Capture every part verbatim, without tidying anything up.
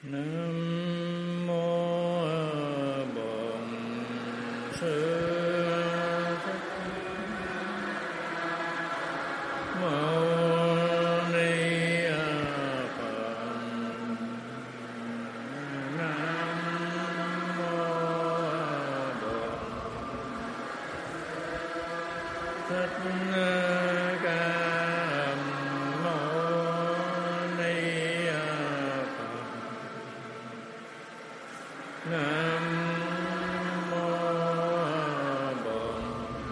Nam mô Bổn Sư Thích Mâu Ni Phật. Nam mô Bổn Thích Ca Mâu Ni Phật. Nam mô Bổn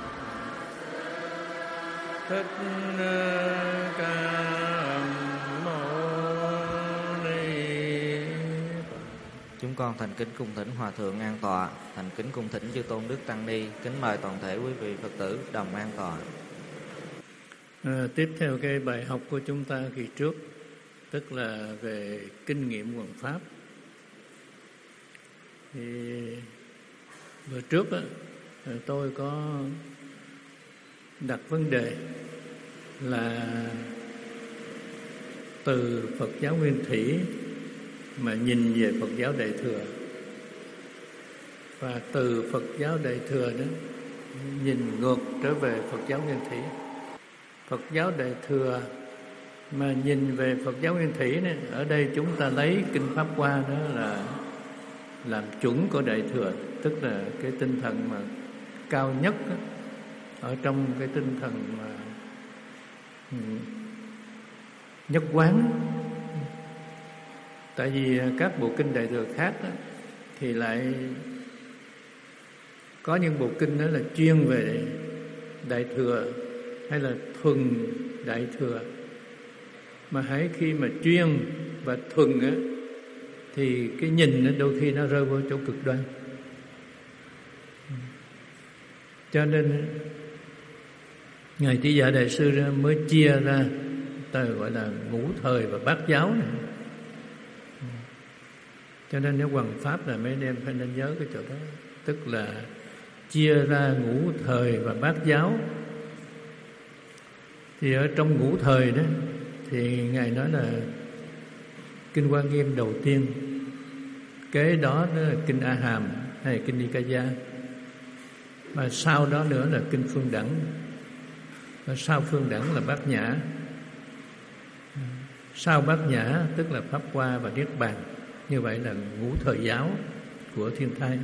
Thích Ca Mâu Ni Phật. Chúng con thành kính cung thỉnh Hòa Thượng an tọa, thành kính cung thỉnh chư tôn đức tăng ni, kính mời toàn thể quý vị Phật tử đồng an tọa. À, tiếp theo cái bài học của chúng ta kỳ trước, tức là về kinh nghiệm hoằng pháp. Thì vừa trước á, tôi có đặt vấn đề là từ Phật giáo Nguyên Thủy mà nhìn về Phật giáo Đại Thừa, và từ Phật giáo Đại Thừa đó nhìn ngược trở về Phật giáo Nguyên Thủy. Phật giáo Đại Thừa mà nhìn về Phật giáo Nguyên Thủy này, ở đây chúng ta lấy Kinh Pháp Hoa đó là làm chuẩn của Đại Thừa, tức là cái tinh thần mà cao nhất đó, ở trong cái tinh thần mà nhất quán. Tại vì các bộ kinh Đại Thừa khác đó, thì lại có những bộ kinh đó là chuyên về Đại Thừa hay là thuần Đại Thừa. Mà hãy khi mà chuyên và thuần á, thì cái nhìn đó đôi khi nó rơi vào chỗ cực đoan. Cho nên Ngài Trí Giả Đại Sư mới chia ra từ gọi là ngũ thời và bát giáo này. Cho nên nếu hoằng pháp là mấy anh em phải nên nhớ cái chỗ đó, tức là chia ra ngũ thời và bát giáo. Thì ở trong ngũ thời đó thì Ngài nói là Kinh Hoa Nghiêm đầu tiên, kế đó là Kinh A Hàm hay Kinh Nikaya, và sau đó nữa là Kinh Phương Đẳng, và sau Phương Đẳng là Bát Nhã, sau Bát Nhã tức là Pháp Hoa và Niết Bàn. Như vậy là ngũ thời giáo của thiên thai.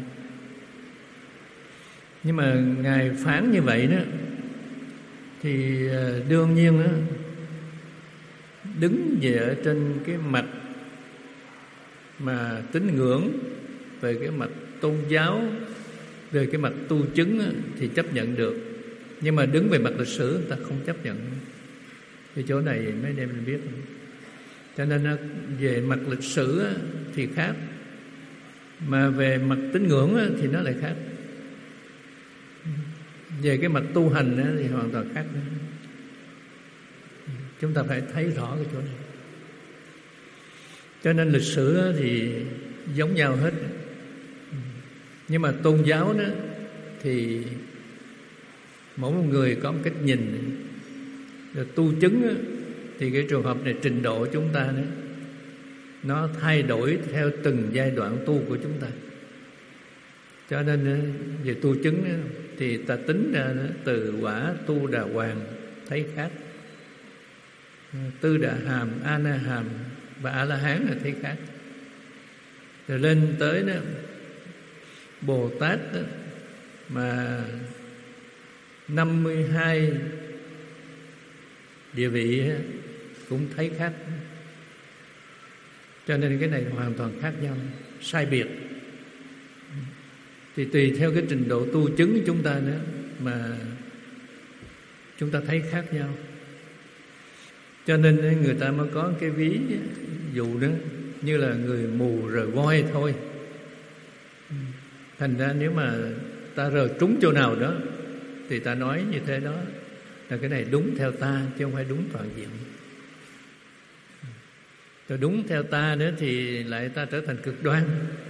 Nhưng mà Ngài phán như vậy đó thì đương nhiên đó, đứng về ở trên cái mặt mà tín ngưỡng, về cái mặt tôn giáo, về cái mặt tu chứng á, thì chấp nhận được. Nhưng mà đứng về mặt lịch sử người ta không chấp nhận. Cái chỗ này mấy anh em mình biết. Cho nên về mặt lịch sử á, thì khác, mà về mặt tín ngưỡng á, thì nó lại khác. Về cái mặt tu hành á, thì hoàn toàn khác nữa. Chúng ta phải thấy rõ cái chỗ này. Cho nên lịch sử thì giống nhau hết. Nhưng mà tôn giáo đó thì mỗi một người có một cách nhìn. Rồi tu chứng đó, thì cái trường hợp này trình độ chúng ta đó, nó thay đổi theo từng giai đoạn tu của chúng ta. Cho nên về tu chứng đó, thì ta tính ra đó, từ quả tu đà hoàng thấy khác, tư đà hàm, a na hàm và a la hán là thấy khác. Rồi lên tới đó Bồ Tát đó, mà năm mươi hai địa vị cũng thấy khác. Cho nên cái này hoàn toàn khác nhau, sai biệt. Thì tùy theo cái trình độ tu chứng của chúng ta nữa mà chúng ta thấy khác nhau. Cho nên người ta mới có cái ví dụ đó, như là người mù rờ voi thôi. Thành ra nếu mà ta rờ trúng chỗ nào đó thì ta nói như thế đó là cái này đúng theo ta, chứ không phải đúng toàn diện. Rồi đúng theo ta nữa thì lại ta trở thành cực đoan.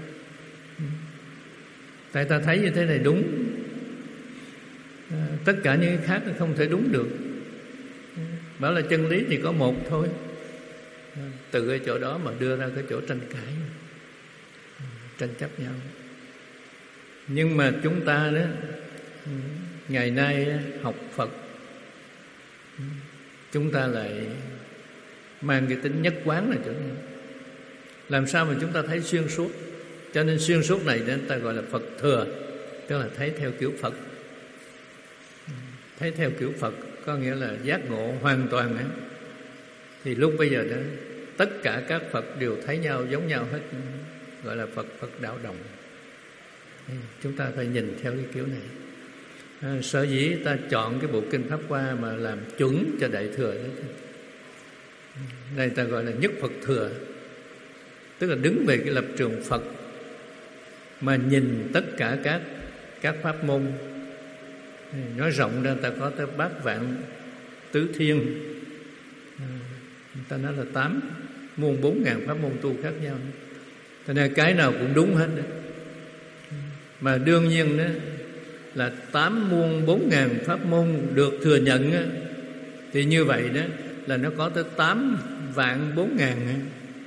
Tại ta thấy như thế này đúng, tất cả những cái khác không thể đúng được. Bảo là chân lý thì có một thôi, từ cái chỗ đó mà đưa ra cái chỗ tranh cãi. tranh chấp nhau. Nhưng mà chúng ta đó, ngày nay học Phật, chúng ta lại mang cái tính nhất quán là chỗ này. Làm sao mà chúng ta thấy xuyên suốt? Cho nên xuyên suốt này người ta gọi là Phật thừa, tức là thấy theo kiểu Phật. Thấy theo kiểu Phật có nghĩa là giác ngộ hoàn toàn ấy. Thì lúc bây giờ đó, tất cả các Phật đều thấy nhau giống nhau hết, gọi là Phật Phật đạo đồng. Chúng ta phải nhìn theo cái kiểu này. À, sở dĩ ta chọn cái bộ kinh Pháp Hoa mà làm chuẩn cho Đại Thừa đó. Đây ta gọi là nhất Phật thừa, tức là đứng về cái lập trường Phật mà nhìn tất cả các các pháp môn. Nói rộng ra ta có tới bát vạn tứ thiên, người ta nói là tám muôn bốn ngàn pháp môn tu khác nhau, cho nên cái nào cũng đúng hết đó. Mà đương nhiên đó là tám muôn bốn ngàn pháp môn được thừa nhận đó, thì như vậy đó là nó có tới tám vạn bốn ngàn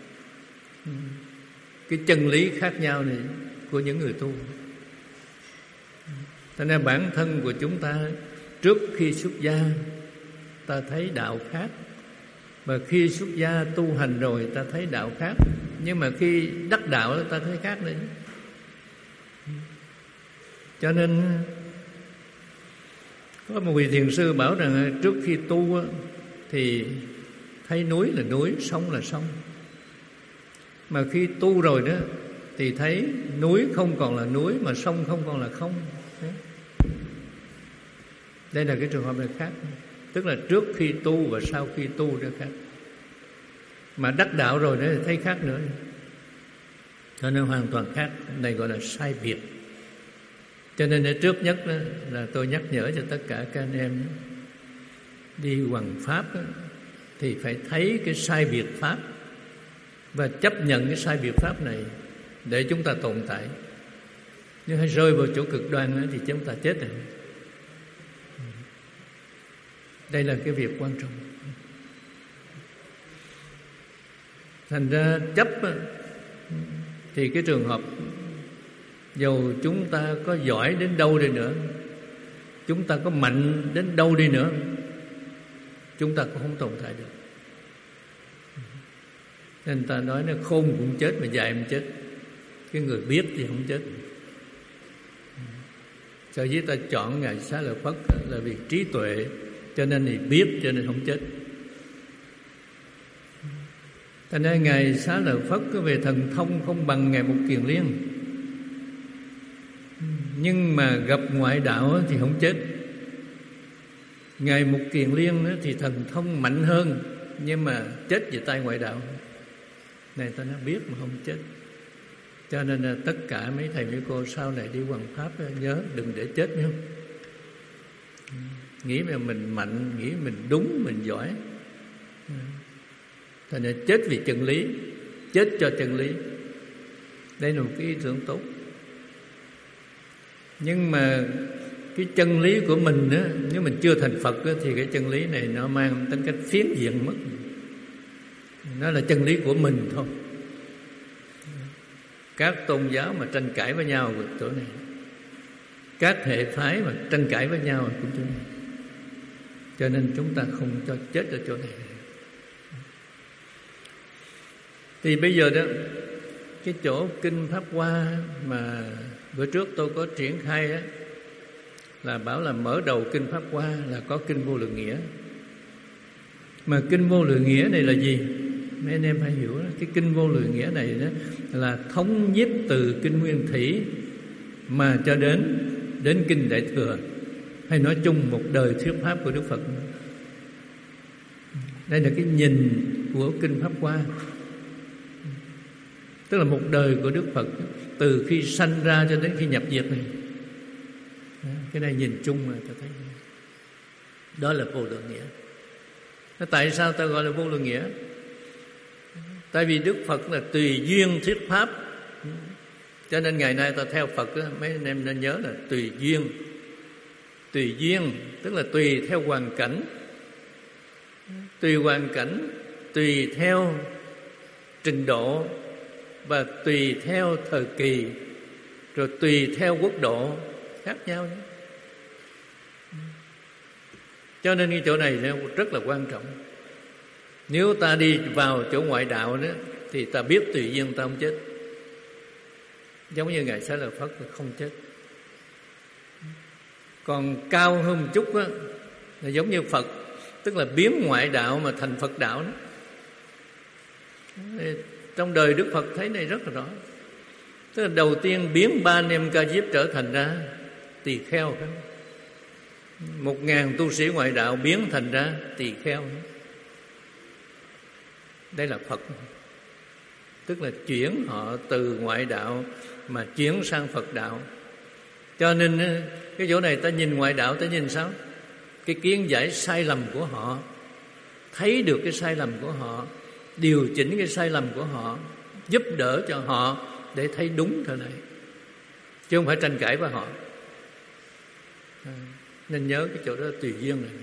cái chân lý khác nhau này của những người tu. Cho nên bản thân của chúng ta trước khi xuất gia ta thấy đạo khác, và khi xuất gia tu hành rồi ta thấy đạo khác, nhưng mà khi đắc đạo ta thấy khác nữa. Cho nên có một vị thiền sư bảo rằng trước khi tu thì thấy núi là núi, sông là sông. Mà khi tu rồi đó thì thấy núi không còn là núi, mà sông không còn là không. Đây là cái trường hợp này khác. Tức là trước khi tu và sau khi tu nó khác. Mà đắc đạo rồi đó thì thấy khác nữa. Cho nên hoàn toàn khác. Này gọi là sai biệt. Cho nên ở trước nhất đó, là tôi nhắc nhở cho tất cả các anh em đó, đi hoằng pháp đó, thì phải thấy cái sai biệt pháp và chấp nhận cái sai biệt pháp này để chúng ta tồn tại. Nếu hay rơi vào chỗ cực đoan đó, thì chúng ta chết rồi. Đây là cái việc quan trọng. Thành ra chấp thì cái trường hợp dầu chúng ta có giỏi đến đâu đi nữa, chúng ta có mạnh đến đâu đi nữa, chúng ta cũng không tồn tại được. Nên ta nói nó khôn cũng chết mà dại cũng chết. Cái người biết thì không chết. Sở dĩ ta chọn Ngài Xá Lợi Phất là vì trí tuệ, cho nên thì biết, cho nên không chết. Thành ra Ngài Xá Lợi Phất về thần thông không bằng Ngài Mục Kiền Liên, nhưng mà gặp ngoại đạo thì không chết. Ngài Mục Kiền Liên thì thần thông mạnh hơn, nhưng mà chết vì tay ngoại đạo. Này ta nói biết mà không chết. Cho nên là tất cả mấy thầy mấy cô sau này đi hoằng pháp nhớ đừng để chết nhé. Nghĩ mà mình mạnh, nghĩ mình đúng, mình giỏi. Thành ra chết vì chân lý, chết cho chân lý. Đây là một cái ý tưởng tốt. Nhưng mà cái chân lý của mình đó, nếu mình chưa thành Phật đó, thì cái chân lý này nó mang tính cách phiến diện mất. Nó là chân lý của mình thôi. Các tôn giáo mà tranh cãi với nhau ở chỗ này, các hệ phái mà tranh cãi với nhau cũng chỗ này. Cho nên chúng ta không cho chết ở chỗ này. Thì bây giờ đó, cái chỗ kinh Pháp Hoa mà bữa trước tôi có triển khai á, là bảo là mở đầu kinh Pháp Hoa là có kinh Vô Lượng Nghĩa. Mà kinh Vô Lượng Nghĩa này là gì? Mấy anh em phải hiểu đó. Cái kinh Vô Lượng Nghĩa này đó là thống nhiếp từ kinh Nguyên Thủy mà cho đến đến kinh Đại Thừa, hay nói chung một đời thuyết pháp của Đức Phật. Đây là cái nhìn của kinh Pháp Hoa, tức là một đời của Đức Phật từ khi sanh ra cho đến khi nhập diệt này. Cái này nhìn chung mà ta thấy đó là Vô Lượng Nghĩa. Tại sao ta gọi là Vô Lượng Nghĩa? Tại vì Đức Phật là tùy duyên thuyết pháp, cho nên ngày nay ta theo Phật đó, mấy anh em nên nhớ là tùy duyên. Tùy duyên tức là tùy theo hoàn cảnh, tùy hoàn cảnh, tùy theo trình độ và tùy theo thời kỳ, rồi tùy theo quốc độ khác nhau nhé. Cho nên cái chỗ này rất là quan trọng. Nếu ta đi vào chỗ ngoại đạo đó thì ta biết tùy duyên ta không chết. Giống như Ngài Xá Lợi Phất là không chết. Còn cao hơn một chút đó, là giống như Phật, tức là biến ngoại đạo mà thành Phật đạo đó. Trong đời Đức Phật thấy này rất là rõ. Tức là đầu tiên biến ba anh em Ca Diếp trở thành ra tỳ kheo. Một ngàn tu sĩ ngoại đạo biến thành ra tỳ kheo. Đây là Phật. Tức là chuyển họ từ ngoại đạo mà chuyển sang Phật đạo. Cho nên cái chỗ này ta nhìn ngoại đạo, ta nhìn sao? Cái kiến giải sai lầm của họ, thấy được cái sai lầm của họ, điều chỉnh cái sai lầm của họ, giúp đỡ cho họ để thấy đúng thôi này, chứ không phải tranh cãi với họ. À, nên nhớ cái chỗ đó tùy duyên này.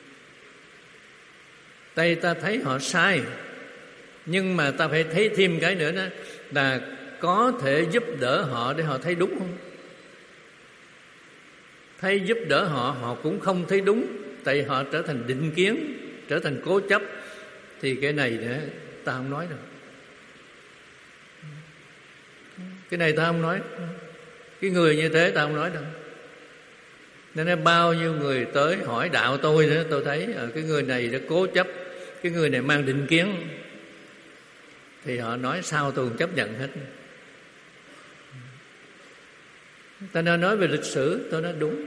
Đây ta thấy họ sai, nhưng mà ta phải thấy thêm cái nữa đó là có thể giúp đỡ họ để họ thấy đúng không? Thấy giúp đỡ họ, họ cũng không thấy đúng, tại họ trở thành định kiến, trở thành cố chấp, thì cái này nữa ta không nói đâu. Cái này ta không nói. Cái người như thế ta không nói đâu. Nên bao nhiêu người tới hỏi đạo tôi nữa, tôi thấy cái người này đã cố chấp, cái người này mang định kiến, thì họ nói sao tôi cũng chấp nhận hết. Ta nói về lịch sử, tôi nói đúng.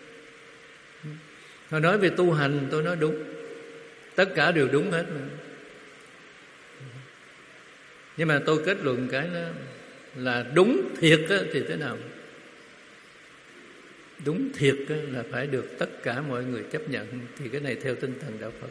Họ nói về tu hành, tôi nói đúng. Tất cả đều đúng hết mà. Nhưng mà tôi kết luận cái đó là đúng thiệt thì thế nào? Đúng thiệt là phải được tất cả mọi người chấp nhận. Thì cái này theo tinh thần đạo Phật.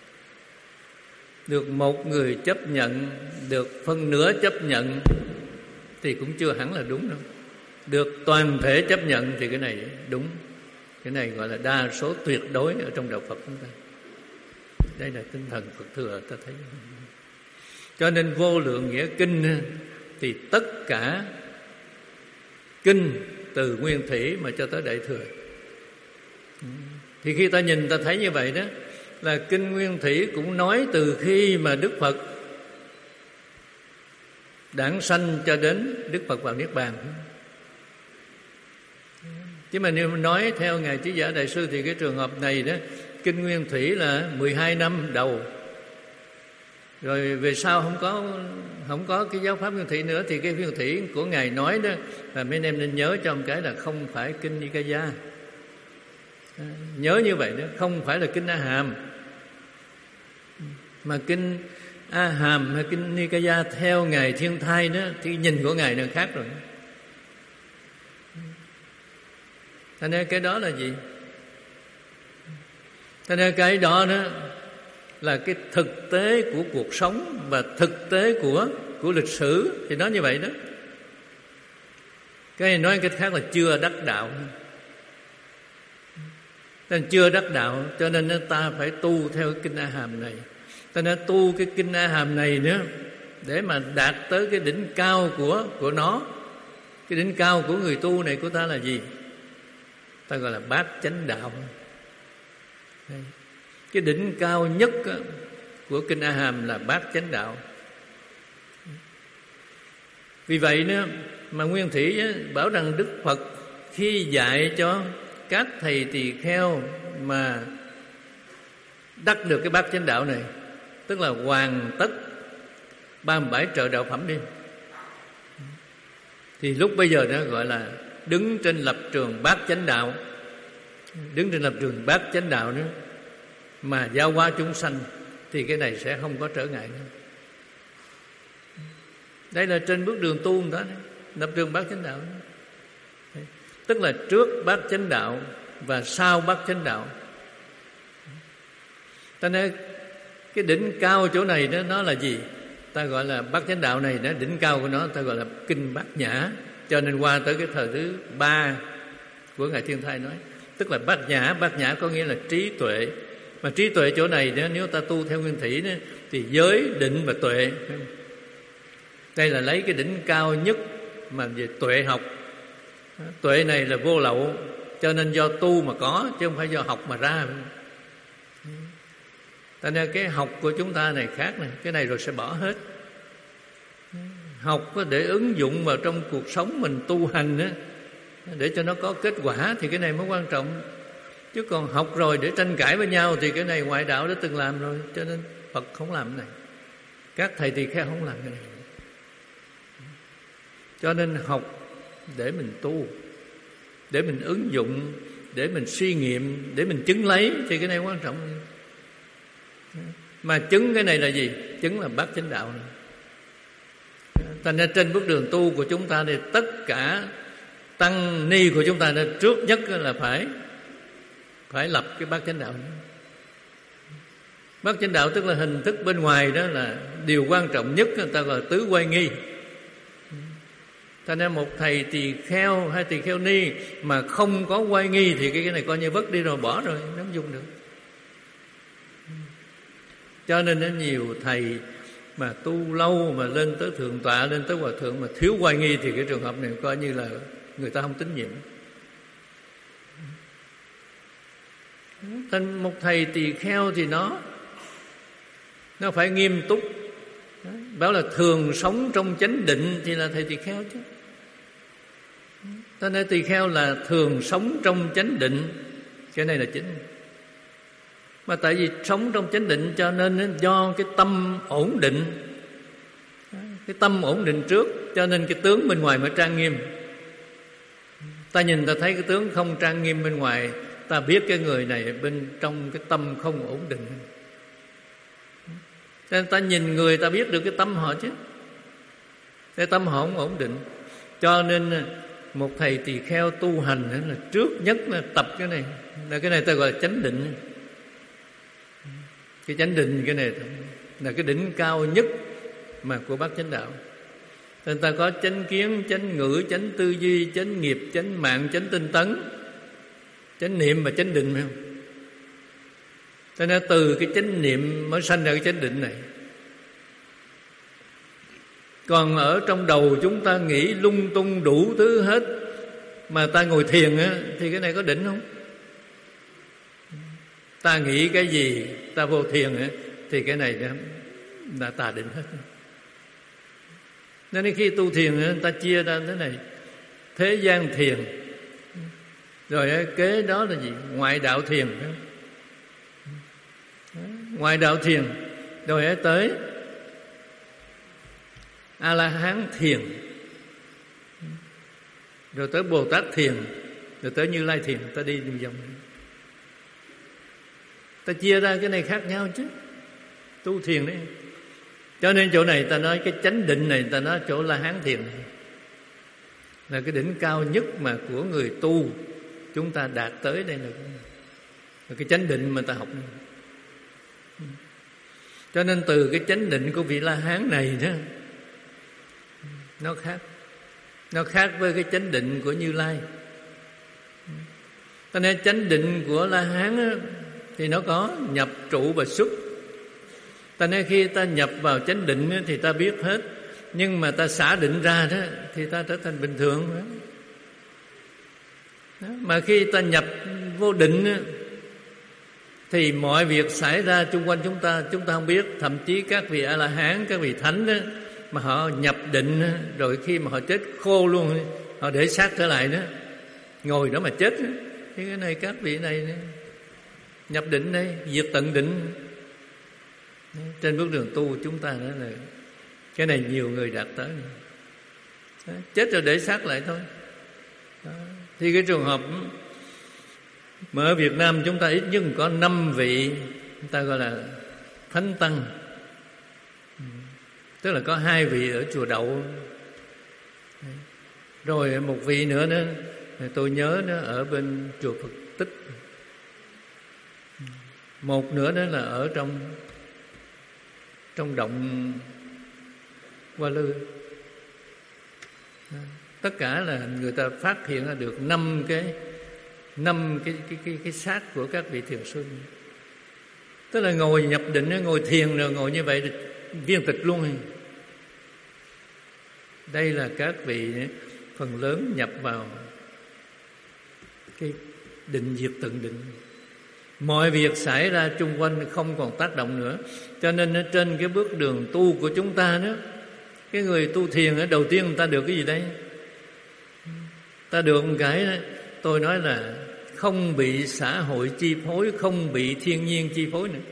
Được một người chấp nhận, được phân nửa chấp nhận thì cũng chưa hẳn là đúng đâu. Được toàn thể chấp nhận thì cái này đúng. Cái này gọi là đa số tuyệt đối ở trong đạo Phật chúng ta. Đây là tinh thần Phật thừa ta thấy. Cho nên vô lượng nghĩa kinh thì tất cả kinh từ nguyên thủy mà cho tới đại thừa. Thì khi ta nhìn ta thấy như vậy đó, là kinh nguyên thủy cũng nói từ khi mà Đức Phật đản sanh cho đến Đức Phật vào Niết Bàn. Chứ mà nếu nói theo Ngài Trí Giả Đại Sư thì cái trường hợp này đó, kinh nguyên thủy là mười hai năm đầu. Rồi về sau không có không có cái giáo pháp nguyên thủy nữa, thì cái nguyên thủy của Ngài nói đó là mấy anh em nên nhớ cho một cái là không phải kinh Nikaya. À, nhớ như vậy đó, không phải là kinh A Hàm, mà kinh A Hàm hay kinh Nikaya theo Ngài Thiên Thai đó thì nhìn của Ngài là khác rồi. Thành ra cái đó là gì? Thành ra cái đó đó là cái thực tế của cuộc sống và thực tế của của lịch sử, thì nói như vậy đó. Cái này nói cách khác là chưa đắc đạo. Nên chưa đắc đạo cho nên ta phải tu theo cái kinh A Hàm này. Ta nên tu cái kinh A Hàm này nữa để mà đạt tới cái đỉnh cao của của nó. Cái đỉnh cao của người tu này của ta là gì? Ta gọi là bát chánh đạo. Cái đỉnh cao nhất của kinh A Hàm là bát chánh đạo. Vì vậy nữa mà Nguyên Thủy bảo rằng Đức Phật khi dạy cho các thầy tỳ kheo mà đắc được cái bát chánh đạo này, tức là hoàn tất ba mươi bảy trợ đạo phẩm đi, thì lúc bây giờ nó gọi là đứng trên lập trường bát chánh đạo. Đứng trên lập trường bát chánh đạo nữa mà giáo hóa chúng sanh thì cái này sẽ không có trở ngại nữa. Đây là trên bước đường tu đó, lập trường bát chánh đạo. Tức là trước bát chánh đạo và sau bát chánh đạo. Ta nói cái đỉnh cao chỗ này đó nó là gì? Ta gọi là bát chánh đạo này, đó đỉnh cao của nó ta gọi là kinh Bát Nhã. Cho nên qua tới cái thời thứ ba của Ngài Thiên Thai nói, tức là Bát Nhã. Bát Nhã có nghĩa là trí tuệ. Mà trí tuệ chỗ này đó, nếu ta tu theo Nguyên Thủy đó, thì giới, định và tuệ. Đây là lấy cái đỉnh cao nhất mà về tuệ học. Tuệ này là vô lậu, cho nên do tu mà có, chứ không phải do học mà ra. Cho nên cái học của chúng ta này khác này, cái này rồi sẽ bỏ hết. Học để ứng dụng vào trong cuộc sống mình tu hành á, để cho nó có kết quả thì cái này mới quan trọng. Chứ còn học rồi để tranh cãi với nhau thì cái này ngoại đạo đã từng làm rồi. Cho nên Phật không làm cái này, các thầy tỳ kheo không làm cái này. Cho nên học để mình tu, để mình ứng dụng, để mình suy nghiệm, để mình chứng lấy thì cái này quan trọng. Mà chứng cái này là gì? Chứng là bát chánh đạo này. Thành ra trên bước đường tu của chúng ta thì tất cả tăng ni của chúng ta nên trước nhất là phải phải lập cái bát chánh đạo này. Bát chánh đạo tức là hình thức bên ngoài, đó là điều quan trọng nhất, người ta gọi là tứ oai nghi. Thành ra một thầy tỳ kheo hay tỳ kheo ni mà không có oai nghi thì cái, cái này coi như vứt đi rồi, bỏ rồi, nó không dùng được. Cho nên nó nhiều thầy mà tu lâu mà lên tới thượng tọa, lên tới hòa thượng mà thiếu oai nghi thì cái trường hợp này coi như là người ta không tín nhiệm. Thành một thầy tỳ kheo thì nó nó phải nghiêm túc. Bảo là thường sống trong chánh định thì là thầy tỳ kheo chứ. Cho nên tỳ kheo là thường sống trong chánh định, cái này là chính. Mà tại vì sống trong chánh định cho nên do cái tâm ổn định, cái tâm ổn định trước, cho nên cái tướng bên ngoài mới trang nghiêm. Ta nhìn ta thấy cái tướng không trang nghiêm bên ngoài, ta biết cái người này bên trong cái tâm không ổn định. Cho nên ta nhìn người ta biết được cái tâm họ chứ. Cái tâm họ không ổn định. Cho nên một thầy tỳ kheo tu hành là trước nhất là tập cái này. Là cái này ta gọi là chánh định. Cái chánh định cái này là cái đỉnh cao nhất mà của bát chánh đạo. Nên ta có chánh kiến, chánh ngữ, chánh tư duy, chánh nghiệp, chánh mạng, chánh tinh tấn, chánh niệm và chánh định, phải không? Cho nên từ cái chánh niệm mới sanh ra cái chánh định này. Còn ở trong đầu chúng ta nghĩ lung tung đủ thứ hết, mà ta ngồi thiền á, thì cái này có định không? Ta nghĩ cái gì ta vô thiền á, thì cái này là tà định hết. Nên khi tu thiền á, ta chia ra thế này: thế gian thiền, rồi kế đó là gì? Ngoại đạo thiền. Ngoại đạo thiền, rồi tới A-la-hán thiền, rồi tới Bồ Tát thiền, rồi tới Như Lai thiền. Ta đi vòng vòng, ta chia ra cái này khác nhau chứ. Tu thiền đấy. Cho nên chỗ này ta nói cái chánh định này, ta nói chỗ La Hán thiền này là cái đỉnh cao nhất mà của người tu chúng ta đạt tới đây, là, là cái chánh định mà ta học này. Cho nên từ cái chánh định của vị La Hán này đó, nó khác. Nó khác với cái chánh định của Như Lai. Cho nên chánh định của La Hán á, thì nó có nhập, trụ và xuất. Ta nên khi ta nhập vào chánh định á, thì ta biết hết. Nhưng mà ta xả định ra đó, thì ta trở thành bình thường đó. Đó. Mà khi ta nhập vô định á, thì mọi việc xảy ra xung quanh chúng ta, chúng ta không biết. Thậm chí các vị A-la-hán, các vị thánh đó, mà họ nhập định đó, rồi khi mà họ chết khô luôn, họ để xác trở lại đó, ngồi đó mà chết đó. Thì cái này các vị này nhập định đây, diệt tận định. Trên bước đường tu chúng ta đó là cái này nhiều người đạt tới. Đó, chết rồi để xác lại thôi. Đó. Thì cái trường hợp mà ở Việt Nam chúng ta ít nhất có năm vị, chúng ta gọi là thánh tăng. Tức là có hai vị ở chùa Đậu, rồi một vị nữa nữa tôi nhớ nó ở bên chùa Phật Tích, một nữa đó là ở trong trong động Hoa Lư. Tất cả là người ta phát hiện ra được năm cái năm cái cái cái cái xác của các vị thiền sư. Tức là ngồi nhập định, ngồi thiền rồi ngồi như vậy viên tịch luôn. Đây là các vị phần lớn nhập vào cái định diệt tận định. Mọi việc xảy ra chung quanh không còn tác động nữa. Cho nên ở trên cái bước đường tu của chúng ta đó, cái người tu thiền ở đầu tiên người ta được cái gì đây? Ta được một cái đó, tôi nói là không bị xã hội chi phối, không bị thiên nhiên chi phối nữa.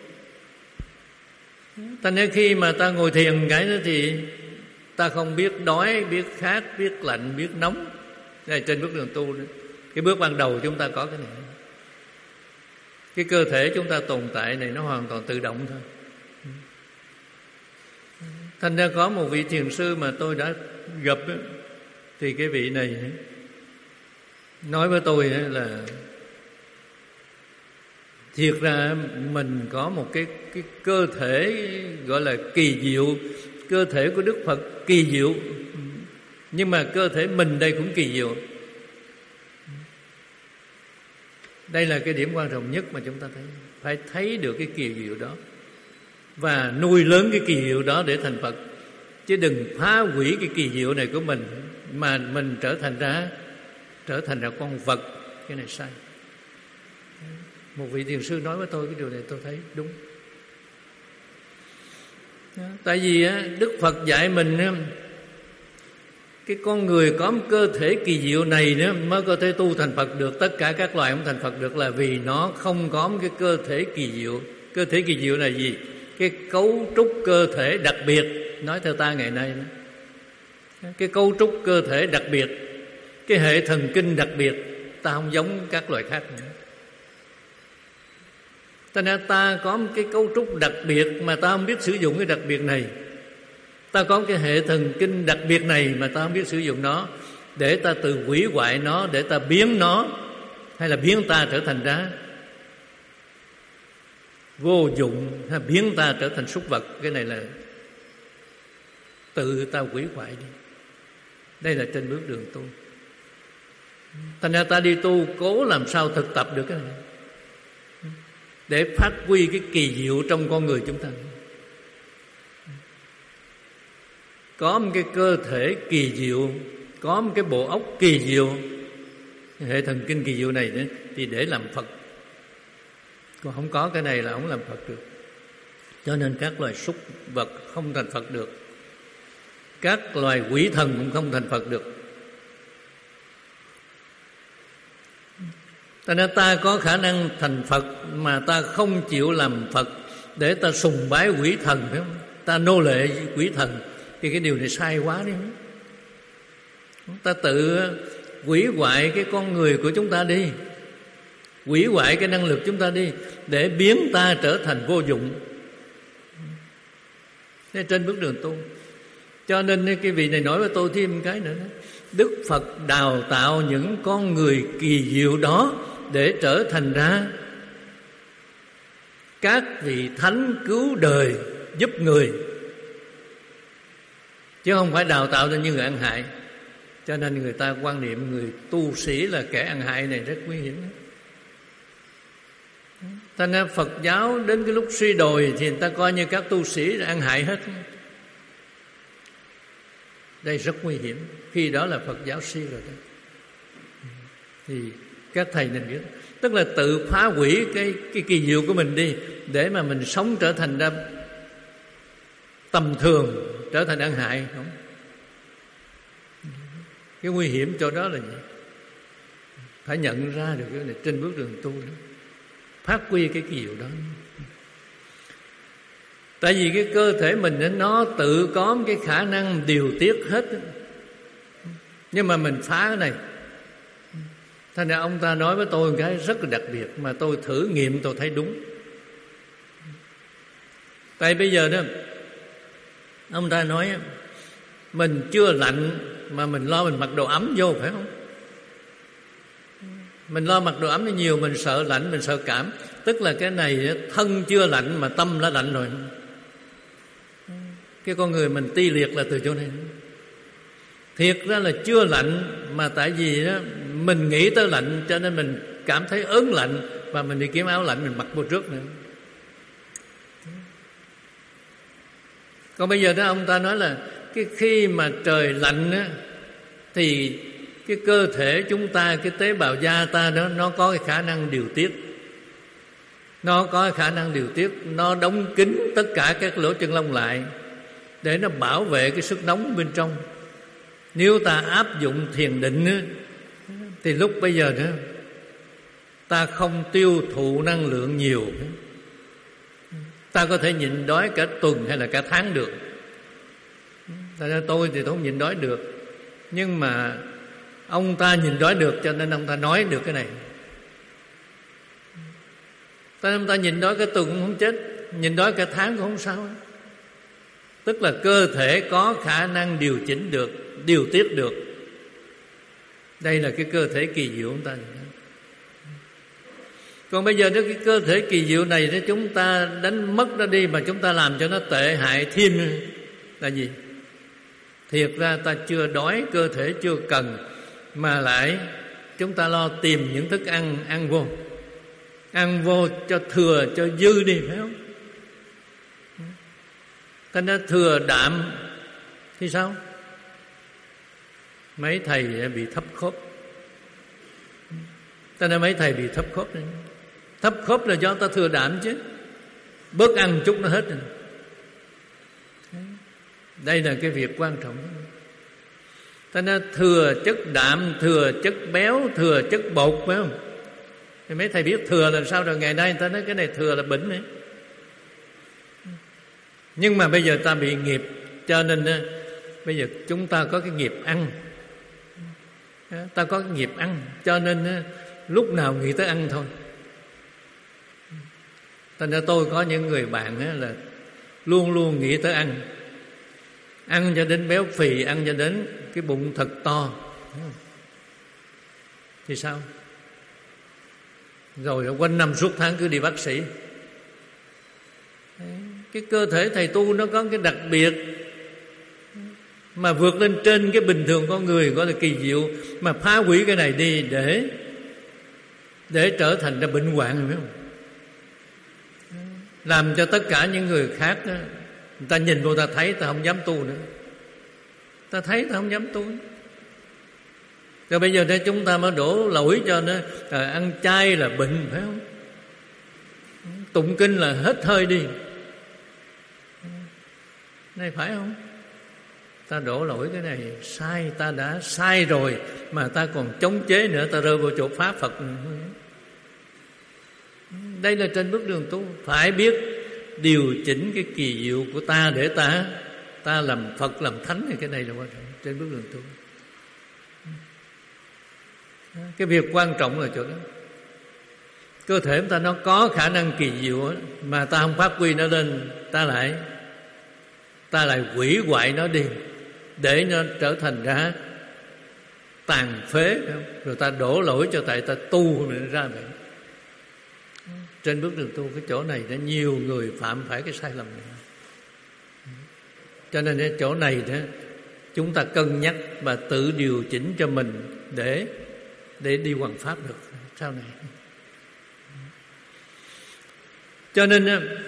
Ta nên khi mà ta ngồi thiền cái đó thì ta không biết đói, biết khát, biết lạnh, biết nóng. Đây trên bước đường tu đó. Cái bước ban đầu chúng ta có cái này. Cái cơ thể chúng ta tồn tại này nó hoàn toàn tự động thôi. Thành ra có một vị thiền sư mà tôi đã gặp đó, thì cái vị này nói với tôi là thiệt ra mình có một cái, cái cơ thể gọi là kỳ diệu. Cơ thể của Đức Phật kỳ diệu, nhưng mà cơ thể mình đây cũng kỳ diệu. Đây là cái điểm quan trọng nhất mà chúng ta thấy. Phải thấy được cái kỳ diệu đó và nuôi lớn cái kỳ diệu đó để thành Phật. Chứ đừng phá hủy cái kỳ diệu này của mình mà mình trở thành ra Trở thành ra con vật. Cái này sai. Một vị thiền sư nói với tôi cái điều này tôi thấy đúng. Tại vì Đức Phật dạy mình cái con người có một cơ thể kỳ diệu này nữa mới có thể tu thành Phật được. Tất cả các loài không thành Phật được là vì nó không có một cái cơ thể kỳ diệu. Cơ thể kỳ diệu là gì? Cái cấu trúc cơ thể đặc biệt. Nói theo ta ngày nay đó. Cái cấu trúc cơ thể đặc biệt, cái hệ thần kinh đặc biệt. Ta không giống các loài khác nữa. Ta nên ta có một cái cấu trúc đặc biệt mà ta không biết sử dụng cái đặc biệt này. Ta có cái hệ thần kinh đặc biệt này mà ta không biết sử dụng nó, để ta tự hủy hoại nó, để ta biến nó, hay là biến ta trở thành ra vô dụng, hay biến ta trở thành súc vật. Cái này là tự ta hủy hoại đi. Đây là trên bước đường tu. Thành ra ta đi tu cố làm sao thực tập được cái này, để phát huy cái kỳ diệu trong con người chúng ta. Có một cái cơ thể kỳ diệu, có một cái bộ óc kỳ diệu, hệ thần kinh kỳ diệu này nữa, thì để làm Phật. Còn không có cái này là không làm Phật được. Cho nên các loài súc vật không thành Phật được. Các loài quỷ thần cũng không thành Phật được. Cho nên ta có khả năng thành Phật mà ta không chịu làm Phật, để ta sùng bái quỷ thần, phải không? Ta nô lệ quỷ thần, thì cái điều này sai quá đi. Ta tự hủy hoại cái con người của chúng ta đi, hủy hoại cái năng lực chúng ta đi, để biến ta trở thành vô dụng. Thế trên bước đường tu. Cho nên cái vị này nói với tôi thêm cái nữa đó. Đức Phật đào tạo những con người kỳ diệu đó để trở thành ra các vị thánh cứu đời, giúp người, chứ không phải đào tạo cho những người ăn hại. Cho nên người ta quan niệm người tu sĩ là kẻ ăn hại này rất nguy hiểm. Thành ra Phật giáo đến cái lúc suy đồi thì người ta coi như các tu sĩ là ăn hại hết. Đây rất nguy hiểm. Khi đó là Phật giáo suy rồi đó. Thì các thầy nên biết, tức là tự phá hủy cái, cái kỳ diệu của mình đi, để mà mình sống trở thành ra tầm thường, trở thành ăn hại. Không? Cái nguy hiểm chỗ đó là gì? Phải nhận ra được cái này trên bước đường tu đó. Phát huy cái kỳ diệu đó. Tại vì cái cơ thể mình nó tự có cái khả năng điều tiết hết, nhưng mà mình phá cái này. Thành ra ông ta nói với tôi một cái rất là đặc biệt, mà tôi thử nghiệm tôi thấy đúng. Tại bây giờ đó, ông ta nói mình chưa lạnh mà mình lo mình mặc đồ ấm vô, phải không? Mình lo mặc đồ ấm nó nhiều, mình sợ lạnh, mình sợ cảm. Tức là cái này thân chưa lạnh mà tâm đã lạnh rồi. Cái con người mình ti liệt là từ chỗ này. Thiệt ra là chưa lạnh, mà tại vì đó mình nghĩ tới lạnh cho nên mình cảm thấy ớn lạnh, và mình đi kiếm áo lạnh mình mặc vô trước nữa. Còn bây giờ đó ông ta nói là cái khi mà trời lạnh á, thì cái cơ thể chúng ta, cái tế bào da ta đó, nó có cái khả năng điều tiết. Nó có cái khả năng điều tiết, nó đóng kín tất cả các lỗ chân lông lại để nó bảo vệ cái sức nóng bên trong. Nếu ta áp dụng thiền định á, thì lúc bây giờ đó ta không tiêu thụ năng lượng nhiều. Ta có thể nhịn đói cả tuần hay là cả tháng được. Tại ra tôi thì tôi không nhịn đói được, nhưng mà ông ta nhịn đói được, cho nên ông ta nói được cái này. Tại ông ta nhịn đói cả tuần cũng không chết, nhịn đói cả tháng cũng không sao. Tức là cơ thể có khả năng điều chỉnh được, điều tiết được. Đây là cái cơ thể kỳ diệu của chúng ta. Còn bây giờ đó, cái cơ thể kỳ diệu này đó, chúng ta đánh mất nó đi, mà chúng ta làm cho nó tệ hại thêm là gì? Thiệt ra ta chưa đói, cơ thể chưa cần, mà lại chúng ta lo tìm những thức ăn ăn vô. Ăn vô cho thừa, cho dư đi, phải không? Ta nói thừa đạm thì sao? Mấy thầy bị thấp khớp. Ta nói mấy thầy bị thấp khớp này. Thấp khớp là do ta thừa đạm chứ. Bớt ăn chút nó hết rồi. Đây là cái việc quan trọng. Ta nói thừa chất đạm, thừa chất béo, thừa chất bột, phải không? Thì mấy thầy biết thừa là sao rồi. Ngày nay ta nói cái này thừa là bệnh ấy. Nhưng mà bây giờ ta bị nghiệp, cho nên bây giờ chúng ta có cái nghiệp ăn. Ta có cái nghiệp ăn, cho nên lúc nào nghĩ tới ăn thôi. Thành ra tôi có những người bạn là luôn luôn nghĩ tới ăn. Ăn cho đến béo phì, ăn cho đến cái bụng thật to. Thì sao? Rồi quanh năm suốt tháng cứ đi bác sĩ. Cái cơ thể thầy tu nó có cái đặc biệt mà vượt lên trên cái bình thường con người, gọi là kỳ diệu, mà phá hủy cái này đi để để trở thành ra bệnh hoạn, phải không? Làm cho tất cả những người khác đó, người ta nhìn vô ta thấy ta không dám tu nữa. Ta thấy ta không dám tu. Rồi bây giờ đây chúng ta mới đổ lỗi cho nó à, ăn chay là bệnh, phải không? Tụng kinh là hết hơi đi. Này phải không? Ta đổ lỗi cái này sai, ta đã sai rồi mà ta còn chống chế nữa, ta rơi vào chỗ phá Phật nữa. Đây là trên bước đường tu, phải biết điều chỉnh cái kỳ diệu của ta để ta ta làm Phật, làm Thánh, thì cái này là quan trọng trên bước đường tu. Cái việc quan trọng là chỗ đó. Cơ thể chúng ta nó có khả năng kỳ diệu đó, mà ta không phát huy nó lên, ta lại ta lại hủy hoại nó đi để nó trở thành ra tàn phế, rồi ta đổ lỗi cho tại ta tu rồi ra vậy. Trên bước đường tu cái chỗ này đã nhiều người phạm phải cái sai lầm này. Cho nên cái chỗ này đó chúng ta cân nhắc và tự điều chỉnh cho mình để để đi hoằng pháp được sau này. Cho nên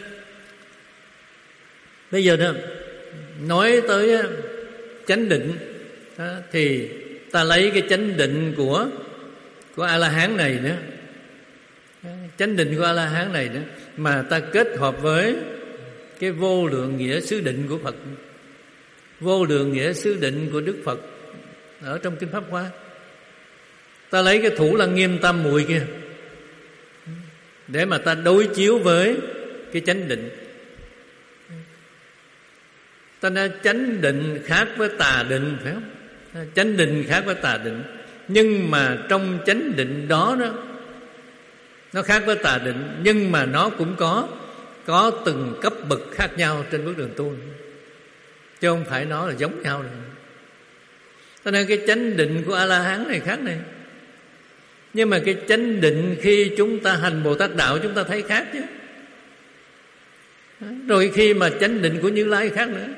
bây giờ đó nói tới chánh định đó, thì ta lấy cái chánh định của của A La Hán này nữa, chánh định của A La Hán này nữa mà ta kết hợp với cái vô lượng nghĩa xứ định của Phật, vô lượng nghĩa xứ định của Đức Phật ở trong kinh Pháp Hoa. Ta lấy cái Thủ Lăng Nghiêm Tam Muội kia để mà ta đối chiếu với cái chánh định. Ta nói chánh định khác với tà định, phải không? Chánh định khác với tà định, nhưng mà trong chánh định đó đó nó khác với tà định, nhưng mà nó cũng có có từng cấp bậc khác nhau trên bước đường tu, chứ không phải nó là giống nhau rồi. Cho nên cái chánh định của A La Hán này khác này, nhưng mà cái chánh định khi chúng ta hành Bồ Tát đạo chúng ta thấy khác chứ. Rồi khi mà chánh định của Như Lai khác nữa.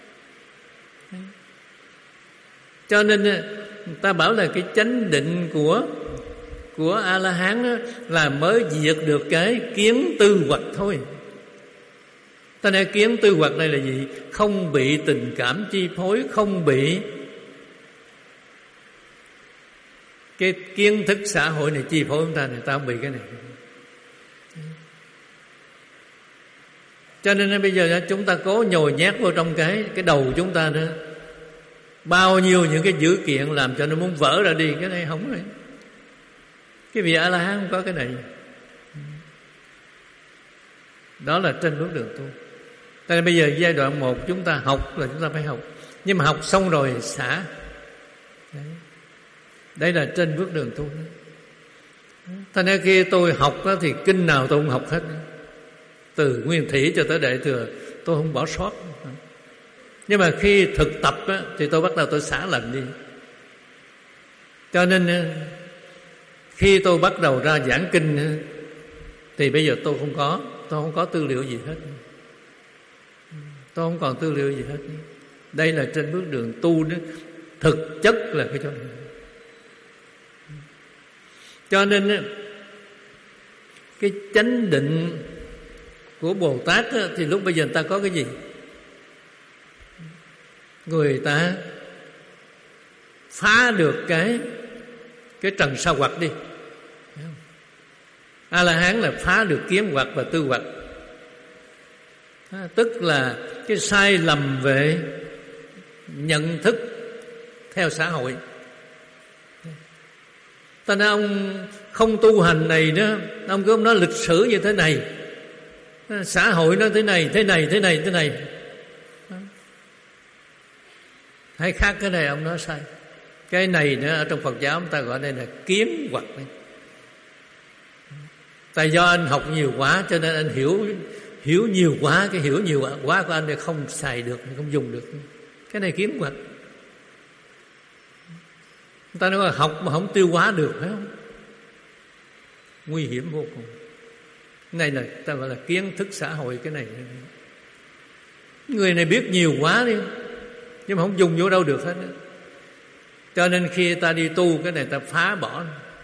Cho nên ta bảo là cái chánh định của của A La Hán là mới diệt được cái kiến tư hoặc thôi. Ta nên kiến tư hoặc đây là gì? Không bị tình cảm chi phối, không bị cái kiến thức xã hội này chi phối chúng ta, này ta không bị cái này. Cho nên bây giờ chúng ta cố nhồi nhét vô trong cái cái đầu chúng ta đó bao nhiêu những cái dữ kiện làm cho nó muốn vỡ ra đi. Cái này không này. Cái vị A La Hán không có cái này. Đó là trên bước đường tu. Tại nên bây giờ giai đoạn một chúng ta học là chúng ta phải học, nhưng mà học xong rồi xả. Đấy, Đây là trên bước đường tu. Thành ra khi tôi học đó, thì kinh nào tôi cũng học hết, từ Nguyên Thủy cho tới Đại Thừa tôi không bỏ sót. Nhưng mà khi thực tập á, thì tôi bắt đầu tôi xả lần đi. Cho nên khi tôi bắt đầu ra giảng kinh thì bây giờ tôi không có Tôi không có tư liệu gì hết. Tôi không còn tư liệu gì hết. Đây là trên bước đường tu đó. Thực chất là cái chỗ này. Cho nên cái chánh định của Bồ Tát thì lúc bây giờ người ta có cái gì? Người ta phá được cái cái trần sa hoặc đi. A La Hán là phá được kiến hoặc và tư hoặc, tức là cái sai lầm về nhận thức theo xã hội. Ta nói ông không tu hành này nữa, ông cứ ông nói lịch sử như thế này, xã hội nó thế này thế này thế này thế này, hay khác cái này ông nói sai. Cái này nữa ở trong Phật giáo chúng ta gọi đây là kiến hoặc này. Tại do anh học nhiều quá cho nên anh hiểu hiểu nhiều quá, cái hiểu nhiều quá của anh này không xài được, không dùng được. Cái này kiến hoặc. Người ta nói là học mà không tiêu hóa được, phải không? Nguy hiểm vô cùng. Cái này là ta gọi là kiến thức xã hội. Cái này người này biết nhiều quá đi, nhưng mà không dùng vô đâu được hết. Cho nên khi ta đi tu cái này ta phá bỏ.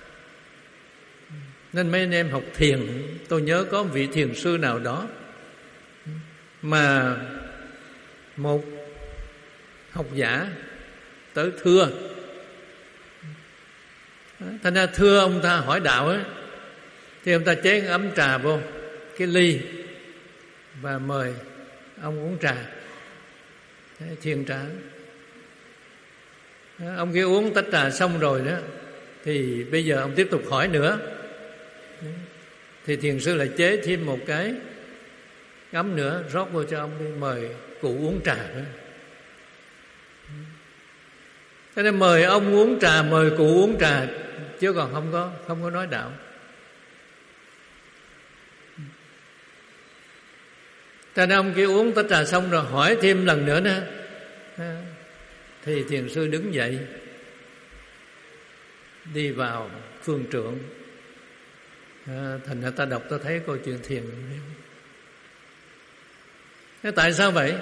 Nên mấy anh em học thiền, tôi nhớ có một vị thiền sư nào đó mà một học giả tới thưa. Thành ra thưa ông ta hỏi đạo ấy, thì ông ta chế ấm trà vô cái ly và mời ông uống trà, thiền trà. Ông kia uống tách trà xong rồi đó, thì bây giờ ông tiếp tục hỏi nữa. Thì thiền sư lại chế thêm một cái ấm nữa, rót vô cho ông đi, mời cụ uống trà nữa. Thế nên mời ông uống trà, mời cụ uống trà, chứ còn không có không có nói đạo. Thế nên ông kia uống tách trà xong rồi hỏi thêm lần nữa nữa, thì thiền sư đứng dậy đi vào phương trượng. À, thành ra ta đọc ta thấy câu chuyện thiền. Thế tại sao vậy?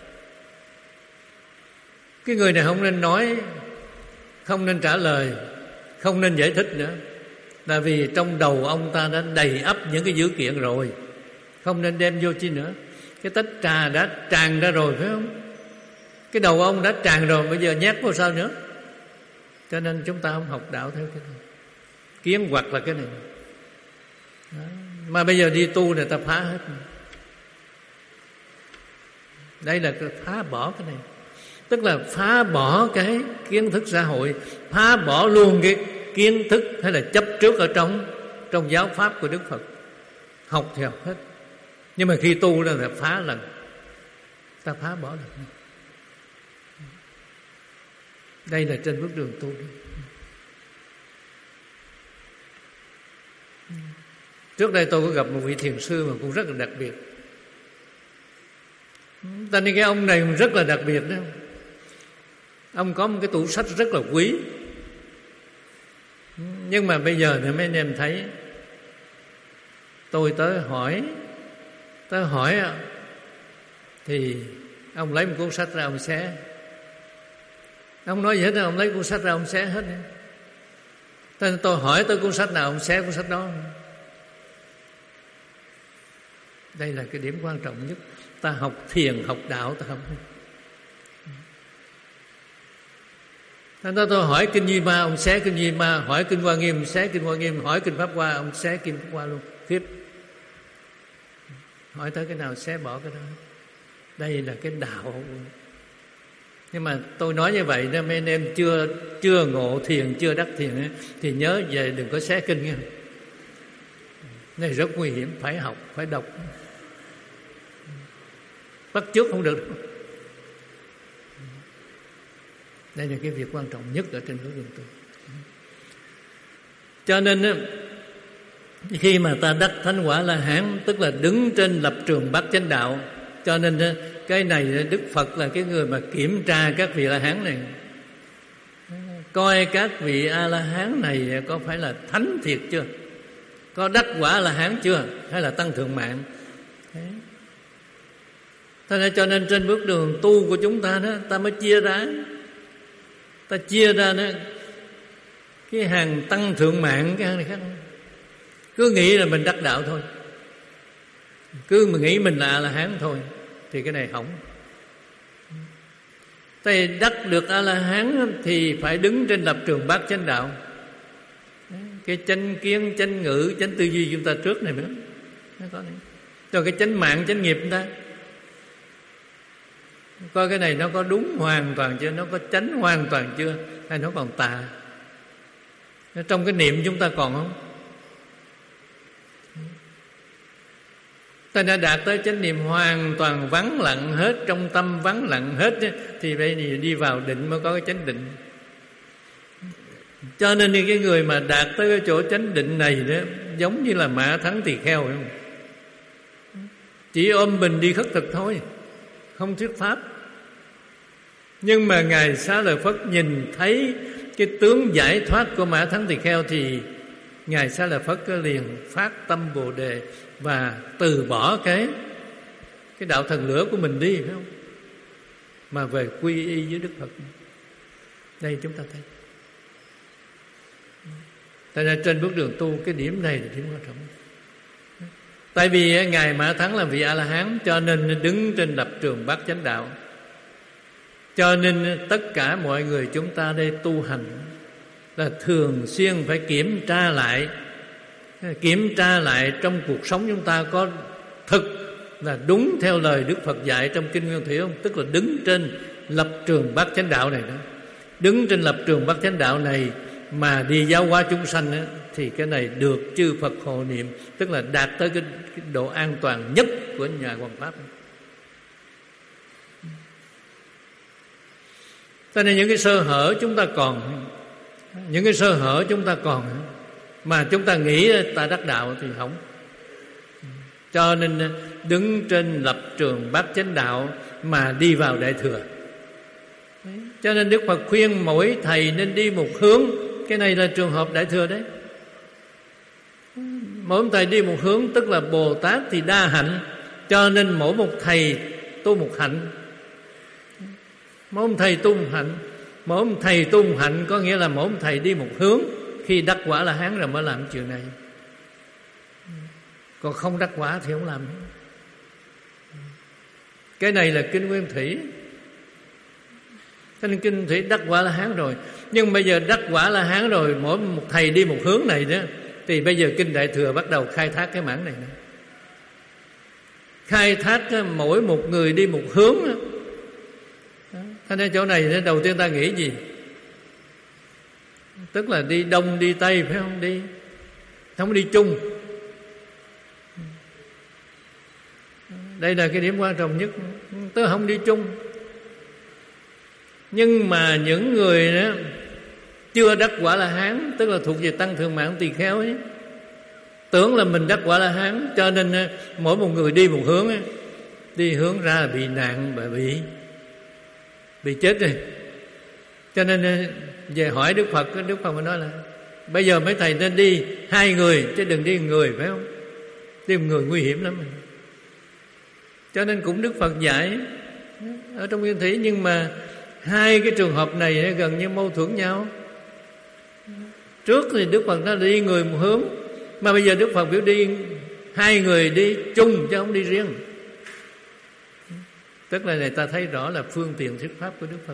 Cái người này không nên nói, không nên trả lời, không nên giải thích nữa. Là vì trong đầu ông ta đã đầy ắp những cái dữ kiện rồi, không nên đem vô chi nữa. Cái tách trà đã tràn ra rồi, phải không? Cái đầu ông đã tràn rồi, bây giờ nhét vào sao nữa? Cho nên chúng ta không học đạo theo cái này. Kiến hoặc là cái này. Đó. Mà bây giờ đi tu này ta phá hết. Đây là phá bỏ cái này. Tức là phá bỏ cái kiến thức xã hội, phá bỏ luôn cái kiến thức hay là chấp trước ở trong trong giáo pháp của Đức Phật. Học thì học hết, nhưng mà khi tu là phá lần, ta phá bỏ được. Đây là trên bước đường tu. Trước đây tôi có gặp một vị thiền sư mà cũng rất là đặc biệt. Ta nên cái ông này rất là đặc biệt đó. Ông có một cái tủ sách rất là quý. Nhưng mà bây giờ thì mấy anh em thấy, tôi tới hỏi Tới hỏi thì ông lấy một cuốn sách ra ông xé. Ông nói gì hết, ông lấy cuốn sách ra ông xé hết. Tôi, tôi hỏi tới cuốn sách nào ông xé cuốn sách đó. Đây là cái điểm quan trọng nhất. Ta học thiền, học đạo ta không. Thành ra tôi hỏi Kinh Duy Ma, ông xé Kinh Duy Ma. Hỏi Kinh Hoa Nghiêm, xé Kinh Hoa Nghiêm. Hỏi Kinh Pháp Hoa, ông xé Kinh Pháp Hoa luôn. Khiếp. Hỏi tới cái nào xé bỏ cái đó. Đây là cái đạo. Nhưng mà tôi nói như vậy nên mấy anh em chưa chưa ngộ thiền, chưa đắc thiền ấy, thì nhớ về đừng có xé kinh nghe. Này rất nguy hiểm, phải học, phải đọc. Bắt chước không được. Đây là cái việc quan trọng nhất ở trên hướng đường tu. Cho nên khi mà ta đắc thánh quả La Hán, tức là đứng trên lập trường bát chánh đạo. Cho nên cái này Đức Phật là cái người mà kiểm tra các vị La Hán này, coi các vị A La Hán này có phải là thánh thiệt chưa, có đắc quả La Hán chưa, hay là tăng thượng mạng. Thế nên cho nên trên bước đường tu của chúng ta đó, ta mới chia ra, ta chia ra đó, cái hàng tăng thượng mạng, cái hàng này khác. Cứ nghĩ là mình đắc đạo thôi, cứ mà nghĩ mình là A La Hán thôi, thì cái này hỏng. Tại đắc được A La Hán thì phải đứng trên lập trường bát chánh đạo. Cái chánh kiến, chánh ngữ, chánh tư duy chúng ta trước này nữa, nó có này. Cho cái chánh mạng, chánh nghiệp chúng ta, coi cái này nó có đúng hoàn toàn chưa, nó có chánh hoàn toàn chưa, hay nó còn tà. Trong cái niệm chúng ta còn không? Ta đã đạt tới chánh niệm hoàn toàn vắng lặng hết, trong tâm vắng lặng hết, thì bây giờ đi vào định mới có cái chánh định. Cho nên cái người mà đạt tới cái chỗ chánh định này đó, giống như là Mã Thắng Tỳ Kheo, phải không? Chỉ ôm mình đi khất thực thôi, không thuyết pháp. Nhưng mà Ngài Xá Lợi Phất nhìn thấy cái tướng giải thoát của Mã Thắng Tỳ Kheo, thì Ngài Xá Lợi Phất liền phát tâm Bồ Đề và từ bỏ cái cái đạo thần lửa của mình đi, phải không? Mà về quy y với Đức Phật. Đây chúng ta thấy. Tại ra trên bước đường tu, cái điểm này là điểm quan trọng. Tại vì Ngài Mã Thắng là vị A-la-hán, cho nên đứng trên lập trường bát chánh đạo. Cho nên tất cả mọi người chúng ta đây tu hành là thường xuyên phải kiểm tra lại, kiểm tra lại trong cuộc sống chúng ta có thực là đúng theo lời Đức Phật dạy trong Kinh Nguyên Thủy không? Tức là đứng trên lập trường bát chánh đạo này đó. Đứng trên lập trường bát chánh đạo này mà đi giáo hóa chúng sanh đó, thì cái này được chư Phật hộ niệm, tức là đạt tới cái, cái độ an toàn nhất của nhà hoằng pháp. Cho nên những cái sơ hở chúng ta còn, những cái sơ hở chúng ta còn mà chúng ta nghĩ ta đắc đạo thì không. Cho nên đứng trên lập trường bát chánh đạo mà đi vào Đại Thừa. Cho nên Đức Phật khuyên mỗi thầy nên đi một hướng. Cái này là trường hợp Đại Thừa đấy. Mỗi thầy đi một hướng, tức là Bồ Tát thì đa hạnh, cho nên mỗi một thầy tu một hạnh. Mỗi một thầy tu một hạnh. Mỗi một thầy tu một hạnh có nghĩa là mỗi một thầy đi một hướng. Khi đắc quả là hán rồi mới làm chuyện này. Còn không đắc quả thì không làm. Cái này là Kinh Nguyên Thủy. Cho nên Kinh Thủy đắc quả là hán rồi. Nhưng bây giờ đắc quả là hán rồi, mỗi một thầy đi một hướng này đó, thì bây giờ Kinh Đại Thừa bắt đầu khai thác cái mảng này nữa. Khai thác mỗi một người đi một hướng đó. Thế nên chỗ này đầu tiên ta nghĩ gì? Tức là đi đông đi tây, phải không? Đi không đi chung. Đây là cái điểm quan trọng nhất. Tức là không đi chung. Nhưng mà những người đó chưa đắc quả là hán, tức là thuộc về tăng thượng mạng tỳ kheo ấy, tưởng là mình đắc quả là hán, cho nên mỗi một người đi một hướng ấy, đi hướng ra là bị nạn, bị bị chết rồi. Cho nên về hỏi Đức Phật, Đức Phật mới nói là bây giờ mấy thầy nên đi hai người chứ đừng đi một người, phải không? Đi một người nguy hiểm lắm. Cho nên cũng Đức Phật dạy ở trong Nguyên Thủy, nhưng mà hai cái trường hợp này gần như mâu thuẫn nhau. Trước thì Đức Phật nói đi người một hướng, mà bây giờ Đức Phật biểu đi hai người đi chung chứ không đi riêng. Tức là này ta thấy rõ là phương tiện thuyết pháp của Đức Phật.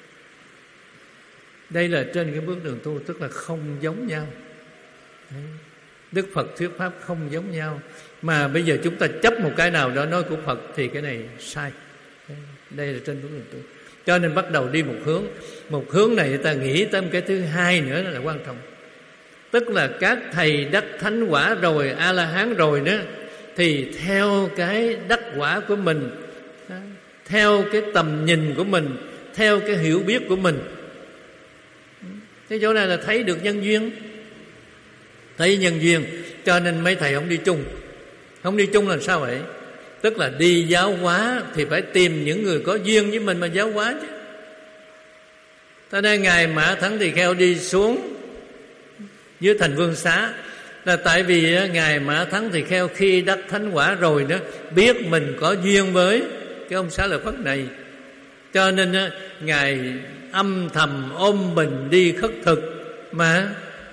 Đây là trên cái bước đường tu, tức là không giống nhau. Đức Phật thuyết pháp không giống nhau. Mà bây giờ chúng ta chấp một cái nào đó nói của Phật thì cái này sai. Đây là trên bước đường tu. Cho nên bắt đầu đi một hướng. Một hướng này ta nghĩ tới cái thứ hai nữa là quan trọng. Tức là các thầy đắc thánh quả rồi, A-la-hán rồi đó, thì theo cái đắc quả của mình, theo cái tầm nhìn của mình, theo cái hiểu biết của mình. Cái chỗ này là thấy được nhân duyên. Thấy nhân duyên. Cho nên mấy thầy không đi chung. Không đi chung là sao vậy? Tức là đi giáo hóa thì phải tìm những người có duyên với mình mà giáo hóa chứ. Tới đây Ngài Mã Thắng Tỳ Kheo đi xuống dưới Thành Vương Xá là tại vì Ngài Mã Thắng Tỳ Kheo khi đắc thánh quả rồi đó, biết mình có duyên với cái ông Xá Lợi Phất này, cho nên Ngài âm thầm ôm mình đi khất thực. Mà